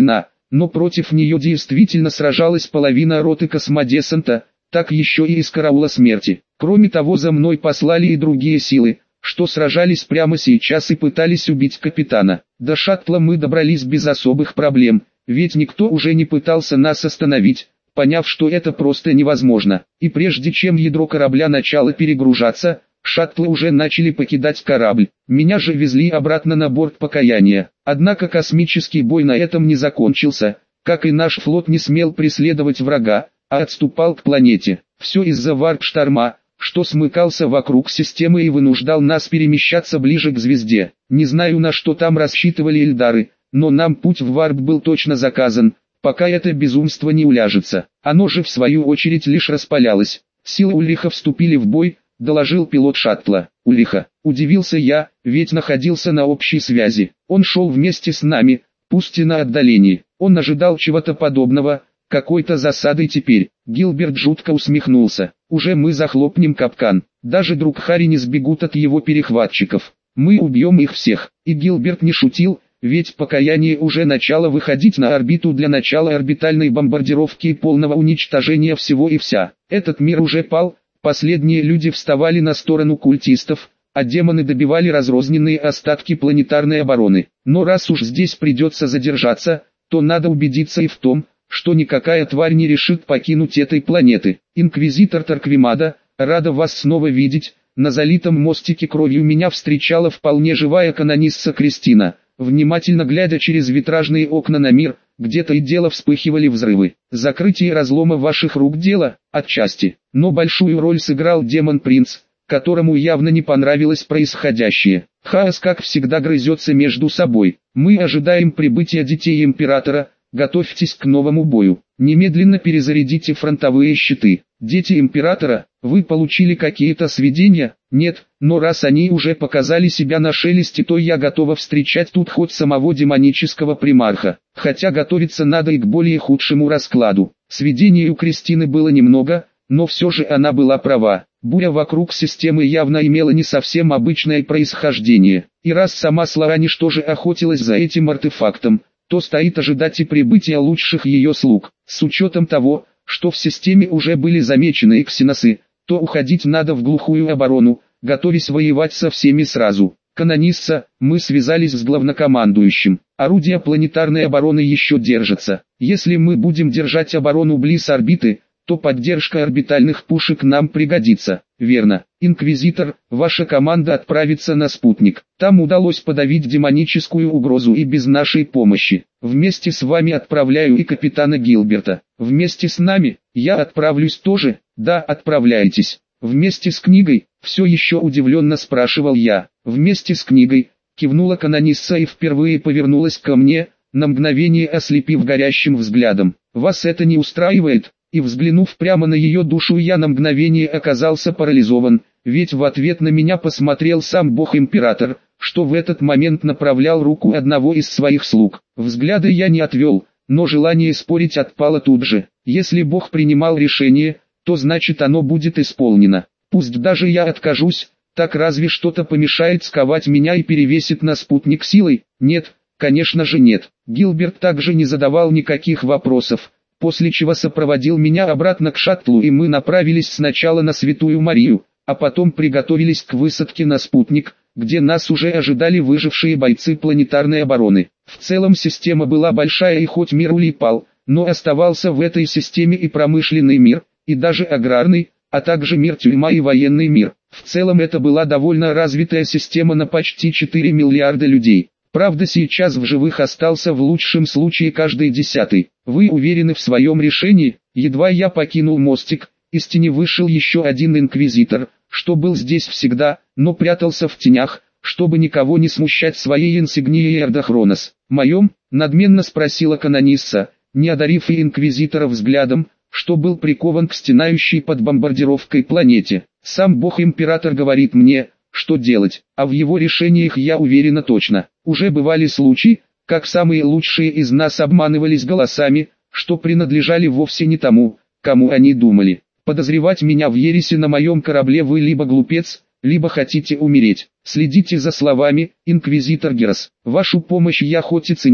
но против нее действительно сражалась половина роты космодесанта, так еще и из караула смерти. Кроме того, за мной послали и другие силы, что сражались прямо сейчас и пытались убить капитана. До шаттла мы добрались без особых проблем, ведь никто уже не пытался нас остановить, поняв, что это просто невозможно. И прежде чем ядро корабля начало перегружаться, шаттлы уже начали покидать корабль. Меня же везли обратно на борт Покаяния. Однако космический бой на этом не закончился, как и наш флот не смел преследовать врага, а отступал к планете. Все из-за варп-шторма, что смыкался вокруг системы и вынуждал нас перемещаться ближе к звезде. Не знаю, на что там рассчитывали эльдары, но нам путь в варп был точно заказан, пока это безумство не уляжется. Оно же в свою очередь лишь распалялось. Силы Ульриха вступили в бой, доложил пилот шаттла. Ульриха, удивился я, ведь находился на общей связи. Он шел вместе с нами, пусть и на отдалении. Он ожидал чего-то подобного, какой-то засады теперь. Гилберт жутко усмехнулся. Уже мы захлопнем капкан. Даже друг Харри не сбегут от его перехватчиков. Мы убьем их всех. И Гилберт не шутил, ведь Покаяние уже начало выходить на орбиту для начала орбитальной бомбардировки и полного уничтожения всего и вся. Этот мир уже пал, последние люди вставали на сторону культистов, а демоны добивали разрозненные остатки планетарной обороны. Но раз уж здесь придется задержаться, то надо убедиться и в том, что никакая тварь не решит покинуть этой планеты. Инквизитор Тарквимада, рада вас снова видеть. На залитом мостике кровью меня встречала вполне живая канонисса Кристина, внимательно глядя через витражные окна на мир, где-то и дело вспыхивали взрывы. Закрытие разлома ваших рук дело, отчасти. Но большую роль сыграл демон-принц, которому явно не понравилось происходящее. Хаос как всегда грызется между собой. Мы ожидаем прибытия детей Императора. Готовьтесь к новому бою. Немедленно перезарядите фронтовые щиты. Дети Императора, вы получили какие-то сведения? Нет, но раз они уже показали себя на шелесте, то я готова встречать тут хоть самого демонического примарха. Хотя готовиться надо и к более худшему раскладу. Сведений у Кристины было немного, но все же она была права. Буря вокруг системы явно имела не совсем обычное происхождение. И раз сама Слараниш тоже охотилась за этим артефактом, то стоит ожидать и прибытия лучших ее слуг. С учетом того, что в системе уже были замечены ксеносы, то уходить надо в глухую оборону, готовясь воевать со всеми сразу. Канонисса, мы связались с главнокомандующим. Орудия планетарной обороны еще держатся. Если мы будем держать оборону близ орбиты, то поддержка орбитальных пушек нам пригодится. Верно. Инквизитор, ваша команда отправится на спутник. Там удалось подавить демоническую угрозу и без нашей помощи. Вместе с вами отправляю и капитана Гилберта. Вместе с нами, я отправлюсь тоже. Да, отправляйтесь. Вместе с книгой, все еще удивленно спрашивал я. Вместе с книгой, кивнула канонисса и впервые повернулась ко мне, на мгновение ослепив горящим взглядом. Вас это не устраивает? И взглянув прямо на ее душу, я на мгновение оказался парализован, ведь в ответ на меня посмотрел сам Бог-Император, что в этот момент направлял руку одного из своих слуг. Взгляда я не отвел, но желание спорить отпало тут же. Если Бог принимал решение, то значит оно будет исполнено. Пусть даже я откажусь, так разве что-то помешает сковать меня и перевесит на спутник силой? Нет, конечно же нет. Гилберт также не задавал никаких вопросов, после чего сопроводил меня обратно к шаттлу, и мы направились сначала на Святую Марию, а потом приготовились к высадке на спутник, где нас уже ожидали выжившие бойцы планетарной обороны. В целом система была большая, и хоть мир улипал, но оставался в этой системе и промышленный мир, и даже аграрный, а также мир-тюрьма и военный мир. В целом это была довольно развитая система на почти 4 миллиарда людей. Правда, сейчас в живых остался в лучшем случае каждый 10-й. Вы уверены в своем решении? Едва я покинул мостик, из тени вышел еще один инквизитор, что был здесь всегда, но прятался в тенях, чтобы никого не смущать своей инсигнией Эрдохронос. «Моем?» — надменно спросила канонисса, не одарив и инквизитора взглядом, что был прикован к стенающей под бомбардировкой планете. «Сам Бог-Император говорит мне, что делать, а в его решениях я уверена точно. Уже бывали случаи, как самые лучшие из нас обманывались голосами, что принадлежали вовсе не тому, кому они думали. Подозревать меня в ереси на моем корабле вы либо глупец, либо хотите умереть. Следите за словами, инквизитор Герас. Вашу помощь я хоть и ценю,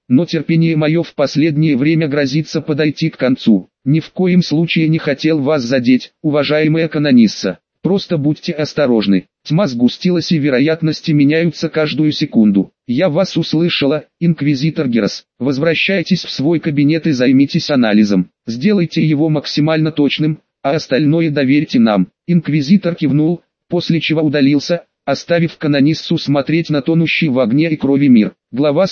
но терпение мое в последнее время грозится подойти к концу. Ни в коем случае не хотел вас задеть, уважаемая канонисса. Просто будьте осторожны. Тьма сгустилась и вероятности меняются каждую секунду. Я вас услышала, инквизитор Герас. Возвращайтесь в свой кабинет и займитесь анализом. Сделайте его максимально точным, а остальное доверьте нам. Инквизитор кивнул, после чего удалился, оставив канониссу смотреть на тонущий в огне и крови мир. Глава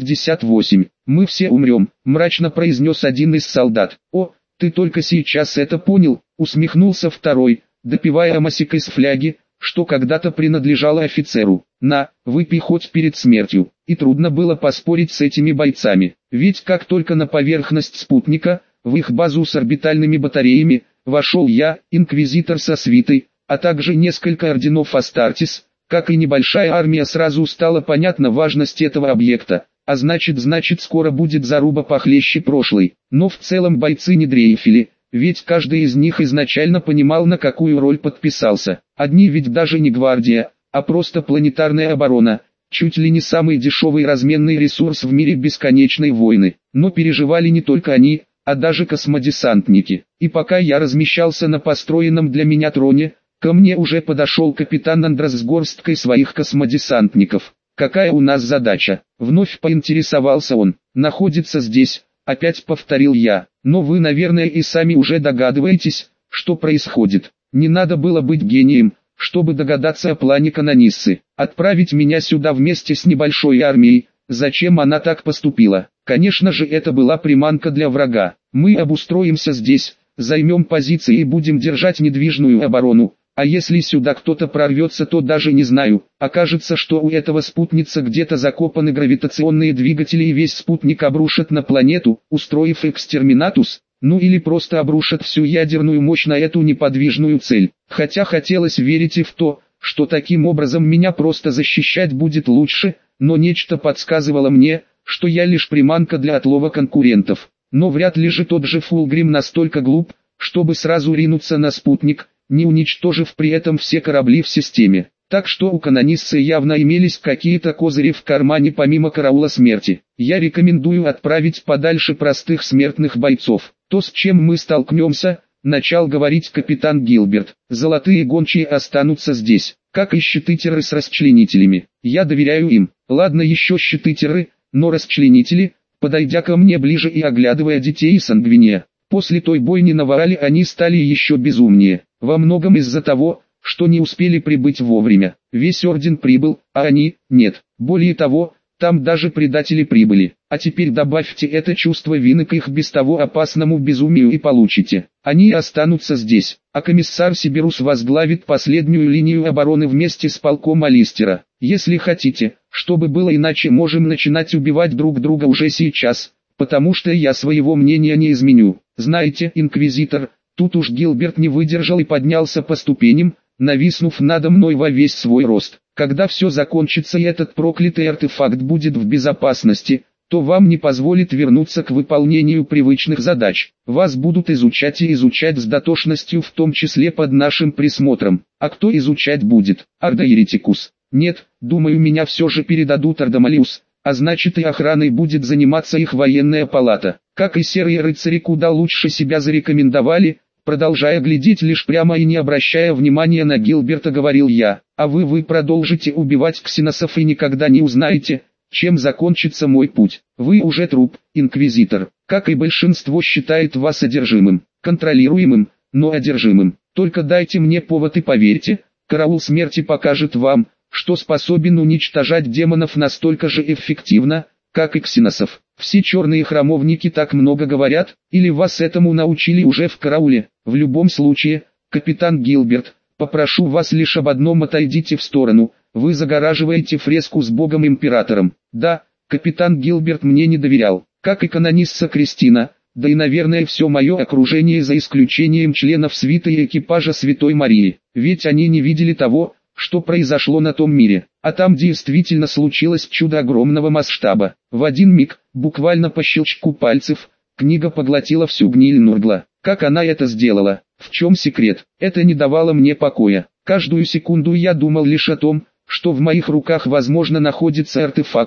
168. «Мы все умрем», — мрачно произнес один из солдат. «О, ты только сейчас это понял», — усмехнулся второй, допивая амосик из фляги, что когда-то принадлежало офицеру. «На, выпей хоть перед смертью». И трудно было поспорить с этими бойцами, ведь как только на поверхность спутника, в их базу с орбитальными батареями, вошел я, инквизитор со свитой, а также несколько орденов Астартес, как и небольшая армия, сразу стала понятна важность этого объекта, а значит скоро будет заруба похлеще прошлой. Но в целом бойцы не дрейфили, ведь каждый из них изначально понимал, на какую роль подписался. Одни ведь даже не гвардия, а просто планетарная оборона, чуть ли не самый дешевый разменный ресурс в мире бесконечной войны. Но переживали не только они, а даже космодесантники. И пока я размещался на построенном для меня троне, ко мне уже подошел капитан Андрос с горсткой своих космодесантников. «Какая у нас задача?» Вновь поинтересовался он. «Находится здесь», опять повторил я. «Но вы, наверное, и сами уже догадываетесь, что происходит. Не надо было быть гением, чтобы догадаться о плане канониссы. Отправить меня сюда вместе с небольшой армией. Зачем она так поступила? Конечно же, это была приманка для врага. Мы обустроимся здесь, займем позиции и будем держать недвижную оборону. А если сюда кто-то прорвется, то даже не знаю, окажется, что у этого спутница где-то закопаны гравитационные двигатели и весь спутник обрушат на планету, устроив экстерминатус, ну или просто обрушат всю ядерную мощь на эту неподвижную цель. Хотя хотелось верить и в то, что таким образом меня просто защищать будет лучше, но нечто подсказывало мне, что я лишь приманка для отлова конкурентов. Но вряд ли же тот же Фулгрим настолько глуп, чтобы сразу ринуться на спутник, не уничтожив при этом все корабли в системе. Так что у канониссы явно имелись какие-то козыри в кармане помимо караула смерти. Я рекомендую отправить подальше простых смертных бойцов. То, с чем мы столкнемся, начал говорить капитан Гилберт. Золотые гончие останутся здесь, как и щиты-терры с расчленителями. Я доверяю им. Ладно еще щиты-терры, но расчленители, подойдя ко мне ближе и оглядывая детей и Сангвиния. После той бойни на Варале они стали еще безумнее. Во многом из-за того, что не успели прибыть вовремя. Весь орден прибыл, а они – нет. Более того, там даже предатели прибыли. А теперь добавьте это чувство вины к их без того опасному безумию и получите. Они останутся здесь, а комиссар Сибирус возглавит последнюю линию обороны вместе с полком Алистера. Если хотите, чтобы было иначе, можем начинать убивать друг друга уже сейчас, потому что я своего мнения не изменю. Знаете, инквизитор, тут уж Гилберт не выдержал и поднялся по ступеням, нависнув надо мной во весь свой рост. Когда все закончится и этот проклятый артефакт будет в безопасности, то вам не позволит вернуться к выполнению привычных задач. Вас будут изучать и изучать с дотошностью, в том числе под нашим присмотром. А кто изучать будет? Орда Еретикус? Нет, думаю, меня все же передадут Ардамалиус, а значит и охраной будет заниматься их военная палата. Как и серые рыцари куда лучше себя зарекомендовали, продолжая глядеть лишь прямо и не обращая внимания на Гилберта, говорил я. А вы продолжите убивать ксеносов и никогда не узнаете, чем закончится мой путь. Вы уже труп, инквизитор, как и большинство считает вас одержимым, контролируемым, но одержимым. Только дайте мне повод и поверьте, караул смерти покажет вам, что способен уничтожать демонов настолько же эффективно, как и ксеносов. Все черные храмовники так много говорят, или вас этому научили уже в карауле? В любом случае, капитан Гилберт, попрошу вас лишь об одном: отойдите в сторону, вы загораживаете фреску с богом-императором. Да, капитан Гилберт мне не доверял, как и канонисса Кристина, да и наверное все мое окружение за исключением членов свиты и экипажа Святой Марии, ведь они не видели того, что произошло на том мире. А там действительно случилось чудо огромного масштаба. В один миг, буквально по щелчку пальцев, книга поглотила всю гниль Нургла. Как она это сделала? В чем секрет? Это не давало мне покоя. Каждую секунду я думал лишь о том, что в моих руках возможно находится артефакт,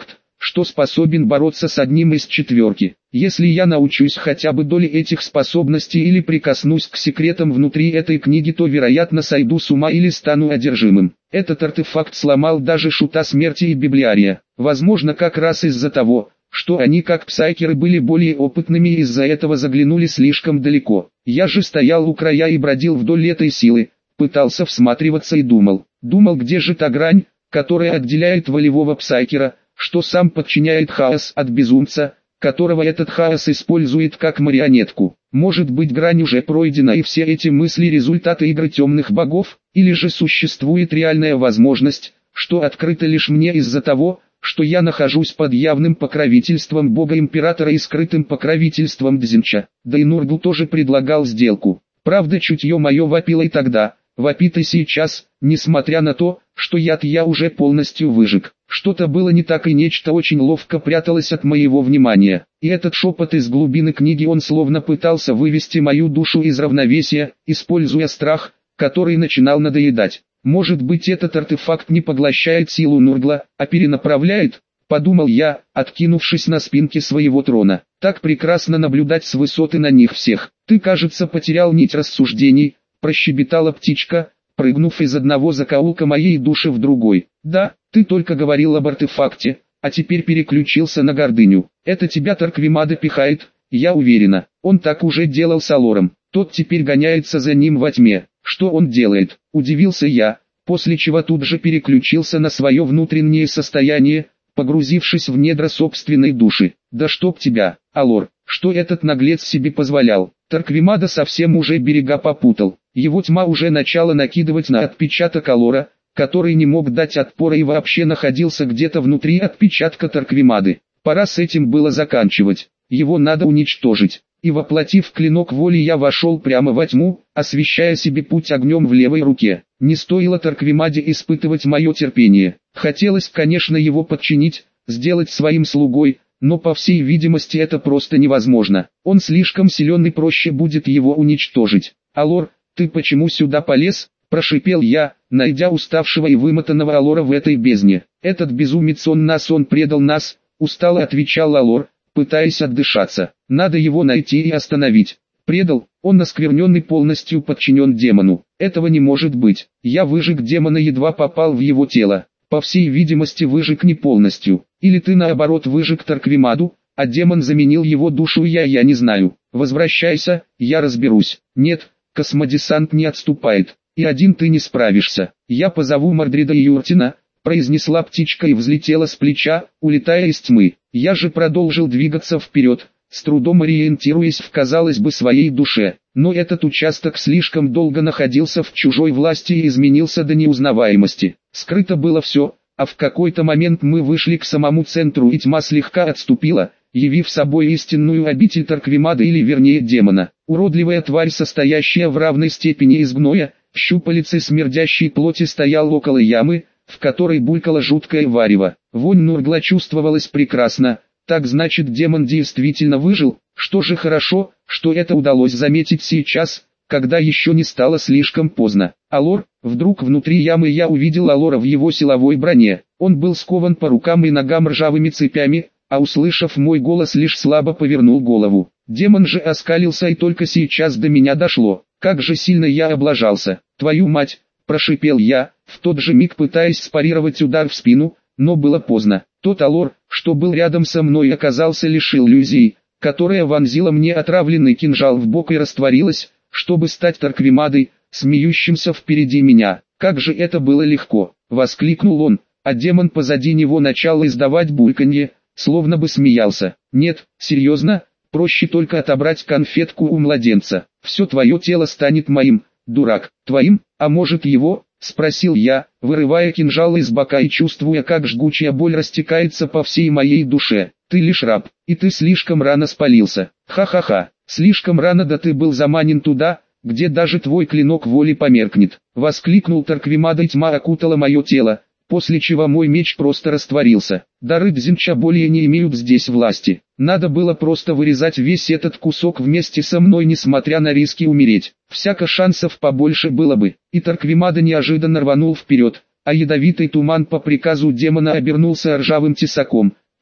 что способен бороться с одним из четверки. Если я научусь хотя бы доле этих способностей или прикоснусь к секретам внутри этой книги, то вероятно сойду с ума или стану одержимым. Этот артефакт сломал даже Шута Смерти и Библиария. Возможно, как раз из-за того, что они как псайкеры были более опытными и из-за этого заглянули слишком далеко. Я же стоял у края и бродил вдоль этой силы, пытался всматриваться и думал, где же та грань, которая отделяет волевого псайкера, что сам подчиняет хаос от безумца, которого этот хаос использует как марионетку. Может быть, грань уже пройдена и все эти мысли результаты игры темных богов, или же существует реальная возможность, что открыто лишь мне из-за того, что я нахожусь под явным покровительством бога-императора и скрытым покровительством Дзинча. Да и Нургл тоже предлагал сделку. Правда, чутье мое вопило и тогда, вопит и сейчас, несмотря на то, что яд я уже полностью выжег. Что-то было не так и нечто очень ловко пряталось от моего внимания. И этот шепот из глубины книги, он словно пытался вывести мою душу из равновесия, используя страх, который начинал надоедать. Может быть, этот артефакт не поглощает силу Нургла, а перенаправляет? Подумал я, откинувшись на спинке своего трона. Так прекрасно наблюдать с высоты на них всех. Ты, кажется, потерял нить рассуждений, прощебетала птичка, прыгнув из одного закоулка моей души в другой. Да, ты только говорил об артефакте, а теперь переключился на гордыню. Это тебя Тарквимада пихает, я уверена. Он так уже делал с Алором. Тот теперь гоняется за ним во тьме. Что он делает? Удивился я, после чего тут же переключился на свое внутреннее состояние, погрузившись в недра собственной души. Да чтоб тебя, Алор, что этот наглец себе позволял? Тарквимада совсем уже берега попутал. Его тьма уже начала накидывать на отпечаток Алора, который не мог дать отпора и вообще находился где-то внутри отпечатка Тарквимады. Пора с этим было заканчивать. Его надо уничтожить. И воплотив клинок воли, я вошел прямо во тьму, освещая себе путь огнем в левой руке. Не стоило Тарквимаде испытывать мое терпение. Хотелось, конечно, его подчинить, сделать своим слугой, но по всей видимости это просто невозможно. Он слишком силен и проще будет его уничтожить. «Алор, ты почему сюда полез?» – прошипел я, найдя уставшего и вымотанного Алора в этой бездне. «Этот безумец, он предал нас», – устало отвечал Алор, пытаясь отдышаться. «Надо его найти и остановить». «Предал? Он оскверненный, полностью подчинен демону. Этого не может быть. Я выжег демона, едва попал в его тело. По всей видимости, выжег не полностью. Или ты наоборот выжег Тарквимаду, а демон заменил его душу, я не знаю. Возвращайся, я разберусь». «Нет, космодесант не отступает. И один ты не справишься. Я позову Мордрида и Юртина», произнесла птичка и взлетела с плеча, улетая из тьмы. Я же продолжил двигаться вперед, с трудом ориентируясь в, казалось бы, своей душе. Но этот участок слишком долго находился в чужой власти и изменился до неузнаваемости. Скрыто было все, а в какой-то момент мы вышли к самому центру, и тьма слегка отступила, явив собой истинную обитель Тарквимада, или вернее демона. Уродливая тварь, состоящая в равной степени из гноя, щупалец и смердящей плоти, стоял около ямы, в которой булькало жуткое варево. Вонь Нургла чувствовалась прекрасно. Так значит, демон действительно выжил. Что же хорошо, что это удалось заметить сейчас, когда еще не стало слишком поздно. Алор, вдруг внутри ямы я увидел Алора в его силовой броне. Он был скован по рукам и ногам ржавыми цепями, а услышав мой голос, лишь слабо повернул голову. Демон же оскалился, и только сейчас до меня дошло, как же сильно я облажался. «Твою мать!» – прошипел я, в тот же миг пытаясь спарировать удар в спину, но было поздно. Тот Алор, что был рядом со мной, оказался лишь иллюзией, которая вонзила мне отравленный кинжал в бок и растворилась, чтобы стать Тарквимадой, смеющимся впереди меня. «Как же это было легко!» – воскликнул он, а демон позади него начал издавать бульканье, словно бы смеялся. «Нет, серьезно, проще только отобрать конфетку у младенца. Все твое тело станет моим, дурак». «Твоим, а может его?» — спросил я, вырывая кинжал из бока и чувствуя, как жгучая боль растекается по всей моей душе. «Ты лишь раб, и ты слишком рано спалился». «Ха-ха-ха, слишком рано, да ты был заманен туда, где даже твой клинок воли померкнет», — воскликнул Тарквимада, и тьма окутала мое тело, после чего мой меч просто растворился. Дары Дзинча более не имеют здесь власти. Надо было просто вырезать весь этот кусок вместе со мной, несмотря на риски умереть. Всяко шансов побольше было бы. И Тарквимада неожиданно рванул вперед, а ядовитый туман по приказу демона обернулся ржавым тесаком,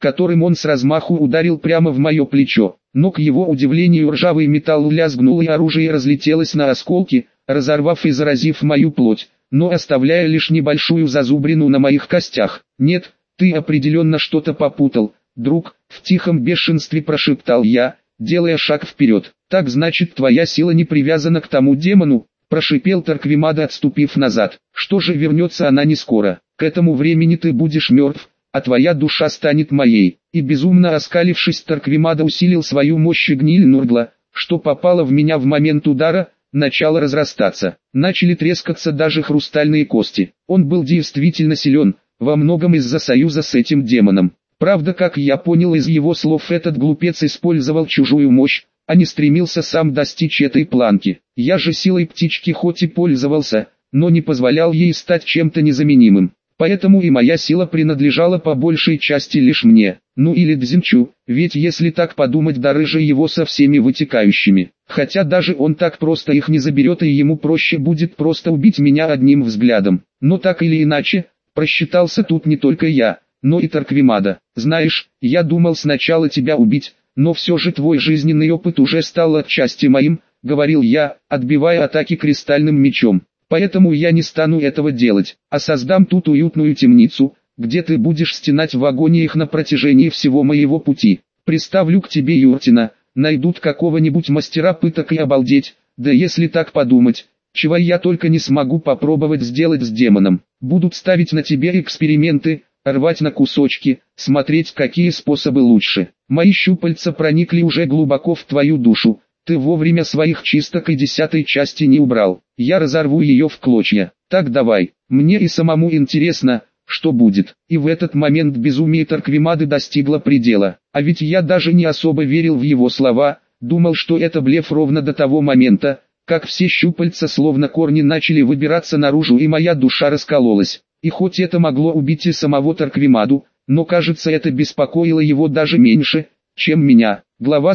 которым он с размаху ударил прямо в мое плечо. Но к его удивлению ржавый металл лязгнул и оружие разлетелось на осколки, разорвав и заразив мою плоть, но оставляя лишь небольшую зазубрину на моих костях. «Нет, ты определенно что-то попутал, друг», — в тихом бешенстве прошептал я, делая шаг вперед. «Так значит, твоя сила не привязана к тому демону?» — прошипел Торквемада, отступив назад. «Что же, вернется она не скоро. К этому времени ты будешь мертв, а твоя душа станет моей». И безумно оскалившись, Торквемада усилил свою мощь, и гниль Нургла, что попало в меня в момент удара, начало разрастаться. Начали трескаться даже хрустальные кости. Он был действительно силен, во многом из-за союза с этим демоном. Правда, как я понял из его слов, этот глупец использовал чужую мощь, а не стремился сам достичь этой планки. Я же силой птички хоть и пользовался, но не позволял ей стать чем-то незаменимым. Поэтому и моя сила принадлежала по большей части лишь мне. Ну или Дзинчу, ведь если так подумать, дары же его со всеми вытекающими. Хотя даже он так просто их не заберет, и ему проще будет просто убить меня одним взглядом. Но так или иначе, просчитался тут не только я, но и Торквемада. «Знаешь, я думал сначала тебя убить, но все же твой жизненный опыт уже стал отчасти моим», — говорил я, отбивая атаки кристальным мечом. «Поэтому я не стану этого делать, а создам тут уютную темницу, где ты будешь стенать в агониях на протяжении всего моего пути. Приставлю к тебе Юртина, найдут какого-нибудь мастера пыток и обалдеть, да если так подумать, чего я только не смогу попробовать сделать с демоном. Будут ставить на тебе эксперименты, рвать на кусочки, смотреть, какие способы лучше. Мои щупальца проникли уже глубоко в твою душу. Ты вовремя своих чисток и 10-й части не убрал. Я разорву ее в клочья. Так давай, мне и самому интересно, что будет». И в этот момент безумие Торквемады достигло предела. А ведь я даже не особо верил в его слова, думал, что это блеф ровно до того момента, как все щупальца словно корни начали выбираться наружу, и моя душа раскололась. И хоть это могло убить и самого Торквемаду, но кажется, это беспокоило его даже меньше, чем меня. Глава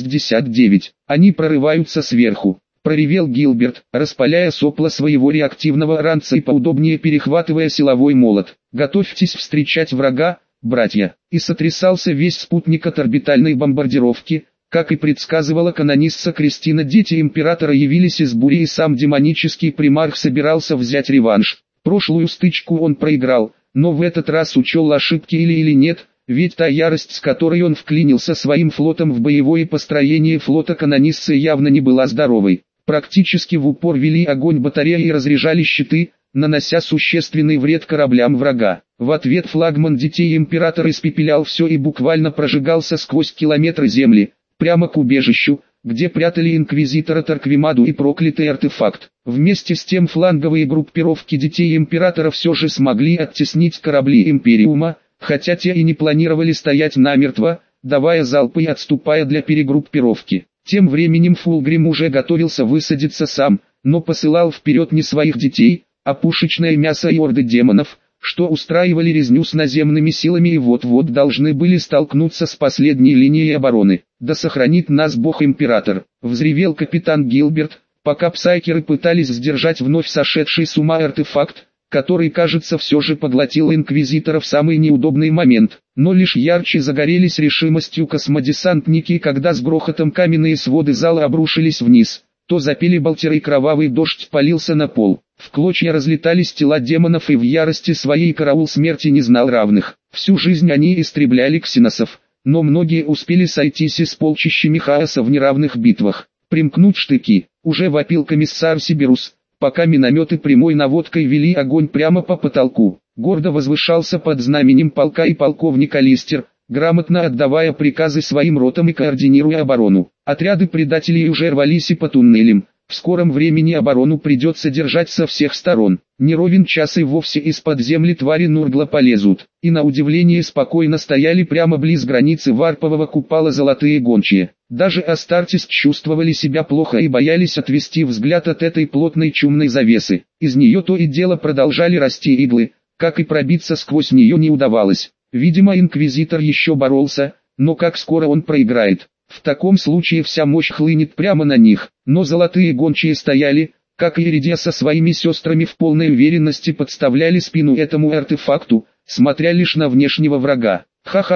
169. Они прорываются сверху. Проревел Гилберт, распаляя сопла своего реактивного ранца и поудобнее перехватывая силовой молот. «Готовьтесь встречать врага, братья!» И сотрясался весь спутник от орбитальной бомбардировки. Как и предсказывала канонисса Кристина, дети императора явились из бури, и сам демонический примарх собирался взять реванш. Прошлую стычку он проиграл, но в этот раз учел ошибки или нет, ведь та ярость, с которой он вклинился своим флотом в боевое построение флота канониссы, явно не была здоровой. Практически в упор вели огонь батареи и разряжали щиты, нанося существенный вред кораблям врага. В ответ флагман детей императора испепелял все и буквально прожигался сквозь километры земли, прямо к убежищу, где прятали инквизитора Торквемаду и проклятый артефакт. Вместе с тем фланговые группировки детей императора все же смогли оттеснить корабли Империума, хотя те и не планировали стоять намертво, давая залпы и отступая для перегруппировки. Тем временем Фулгрим уже готовился высадиться сам, но посылал вперед не своих детей, а пушечное мясо и орды демонов, что устраивали резню с наземными силами и вот-вот должны были столкнуться с последней линией обороны. «Да сохранит нас Бог-Император!» — взревел капитан Гилберт, пока псайкеры пытались сдержать вновь сошедший с ума артефакт, который, кажется, все же поглотил инквизитора в самый неудобный момент. Но лишь ярче загорелись решимостью космодесантники, когда с грохотом каменные своды зала обрушились вниз. То запели болтеры, и кровавый дождь полился на пол. В клочья разлетались тела демонов, и в ярости своей караул смерти не знал равных. Всю жизнь они истребляли ксеносов, но многие успели сойтись и с полчищами хаоса в неравных битвах. «Примкнуть штыки!» — уже вопил комиссар Сибирус, пока минометы прямой наводкой вели огонь прямо по потолку. Гордо возвышался под знаменем полка и полковник Алистер, грамотно отдавая приказы своим ротам и координируя оборону. Отряды предателей уже рвались и по туннелям. В скором времени оборону придется держать со всех сторон. Не ровен час и вовсе из-под земли твари Нургла полезут. И на удивление спокойно стояли прямо близ границы варпового купола золотые гончие. Даже Астартес чувствовали себя плохо и боялись отвести взгляд от этой плотной чумной завесы. Из нее то и дело продолжали расти иглы, как и пробиться сквозь нее не удавалось. Видимо, инквизитор еще боролся, но как скоро он проиграет. В таком случае вся мощь хлынет прямо на них. Но золотые гончие стояли, как и Иридия со своими сестрами, в полной уверенности подставляли спину этому артефакту, смотря лишь на внешнего врага. «Ха-ха-ха,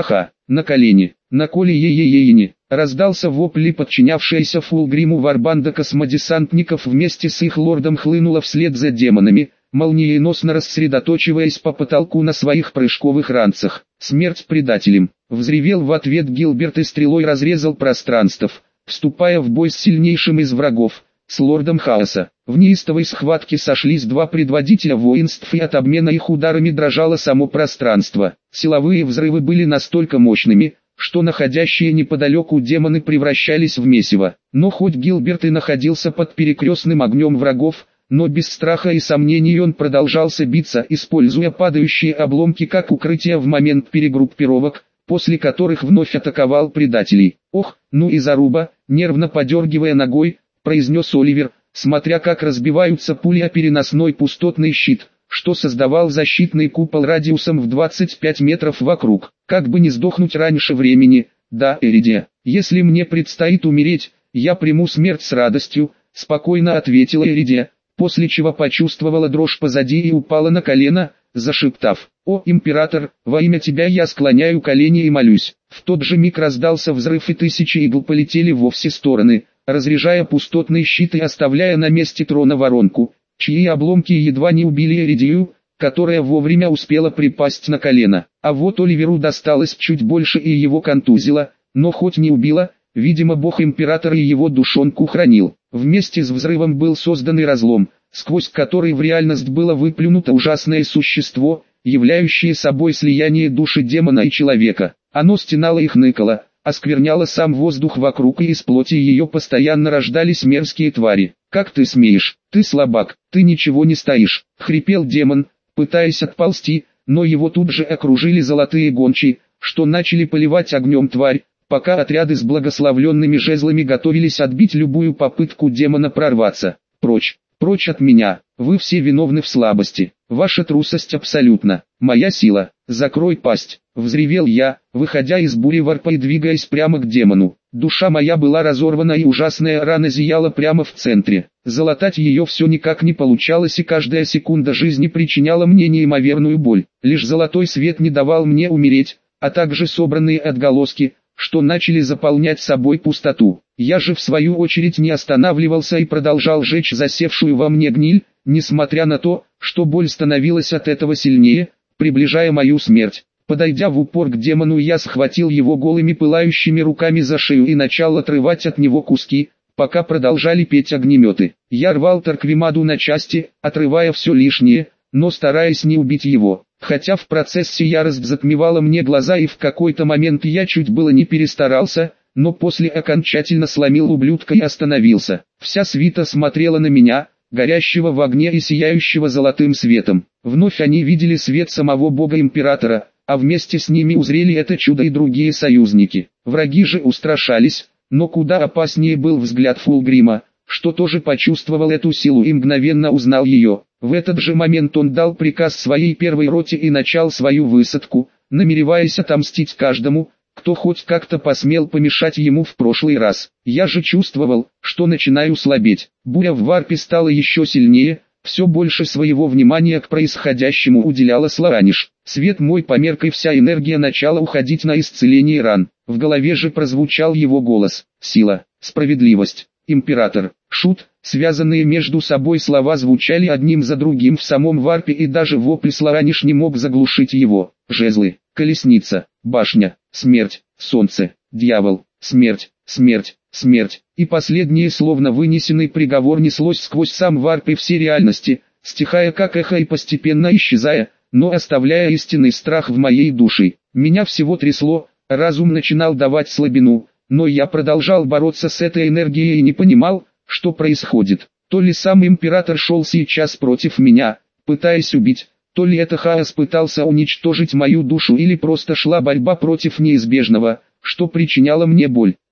на колени, на коле е-е-е-не. Раздался вопль, и подчинявшаяся Фулгриму варбанда космодесантников вместе с их лордом хлынула вслед за демонами, молниеносно рассредоточиваясь по потолку на своих прыжковых ранцах. «Смерть предателям!» — взревел в ответ Гилберт и стрелой разрезал пространство, вступая в бой с сильнейшим из врагов, с лордом Хаоса. В неистовой схватке сошлись два предводителя воинств, и от обмена их ударами дрожало само пространство. Силовые взрывы были настолько мощными, что находящие неподалеку демоны превращались в месиво. Но хоть Гилберт и находился под перекрестным огнем врагов, но без страха и сомнений он продолжался биться, используя падающие обломки как укрытие в момент перегруппировок, после которых вновь атаковал предателей. «Ох, ну и заруба!» — нервно подергивая ногой, произнес Оливер, смотря как разбиваются пули о переносной пустотный щит, что создавал защитный купол радиусом в 25 метров вокруг. «Как бы не сдохнуть раньше времени, да, Эридия, если мне предстоит умереть, я приму смерть с радостью», — спокойно ответила Эридия, после чего почувствовала дрожь позади и упала на колено, зашептав: «О, император, во имя тебя я склоняю колени и молюсь». В тот же миг раздался взрыв, и тысячи игл полетели во все стороны, разряжая пустотный щит и оставляя на месте трона воронку, чьи обломки едва не убили Эридию, которая вовремя успела припасть на колено. А вот Оливеру досталось чуть больше и его контузило, но хоть не убило, видимо бог император и его душонку хранил. Вместе с взрывом был создан и разлом, сквозь который в реальность было выплюнуто ужасное существо, являющее собой слияние души демона и человека. Оно стенало и хныкало, оскверняло сам воздух вокруг, и из плоти ее постоянно рождались мерзкие твари. «Как ты смеешь? Ты слабак, ты ничего не стоишь!» — хрипел демон, пытаясь отползти, но его тут же окружили золотые гончие, что начали поливать огнем тварь, пока отряды с благословленными жезлами готовились отбить любую попытку демона прорваться. «Прочь, прочь от меня, вы все виновны в слабости, ваша трусость абсолютно, моя сила, закрой пасть», — взревел я, выходя из бури варпа и двигаясь прямо к демону. Душа моя была разорвана, и ужасная рана зияла прямо в центре. Залатать ее все никак не получалось, и каждая секунда жизни причиняла мне неимоверную боль. Лишь золотой свет не давал мне умереть, а также собранные отголоски, что начали заполнять собой пустоту. Я же в свою очередь не останавливался и продолжал жечь засевшую во мне гниль, несмотря на то, что боль становилась от этого сильнее, приближая мою смерть. Подойдя в упор к демону, я схватил его голыми пылающими руками за шею и начал отрывать от него куски, пока продолжали петь огнеметы. Я рвал Тарквимаду на части, отрывая все лишнее, но стараясь не убить его. Хотя в процессе ярость затмевала мне глаза, и в какой-то момент я чуть было не перестарался, но после окончательно сломил ублюдка и остановился. Вся свита смотрела на меня, горящего в огне и сияющего золотым светом. Вновь они видели свет самого бога-императора, а вместе с ними узрели это чудо и другие союзники. Враги же устрашались, но куда опаснее был взгляд Фулгрима, что тоже почувствовал эту силу и мгновенно узнал ее. В этот же момент он дал приказ своей первой роте и начал свою высадку, намереваясь отомстить каждому, кто хоть как-то посмел помешать ему в прошлый раз. Я же чувствовал, что начинаю слабеть. Буря в варпе стала еще сильнее, все больше своего внимания к происходящему уделяла Слараниш. Свет мой померк, и вся энергия начала уходить на исцеление ран. В голове же прозвучал его голос: «Сила, справедливость, император». Шут, связанные между собой слова звучали одним за другим в самом варпе, и даже вопль Слараниш не мог заглушить его. Жезлы, колесница, башня, смерть, солнце, дьявол, смерть, смерть, смерть. И последнее, словно вынесенный приговор, неслось сквозь сам варп и все реальности, стихая как эхо и постепенно исчезая, но оставляя истинный страх в моей душе. Меня всего трясло, разум начинал давать слабину, но я продолжал бороться с этой энергией и не понимал, что происходит. То ли сам император шел сейчас против меня, пытаясь убить, то ли это хаос пытался уничтожить мою душу, или просто шла борьба против неизбежного, что причиняло мне боль.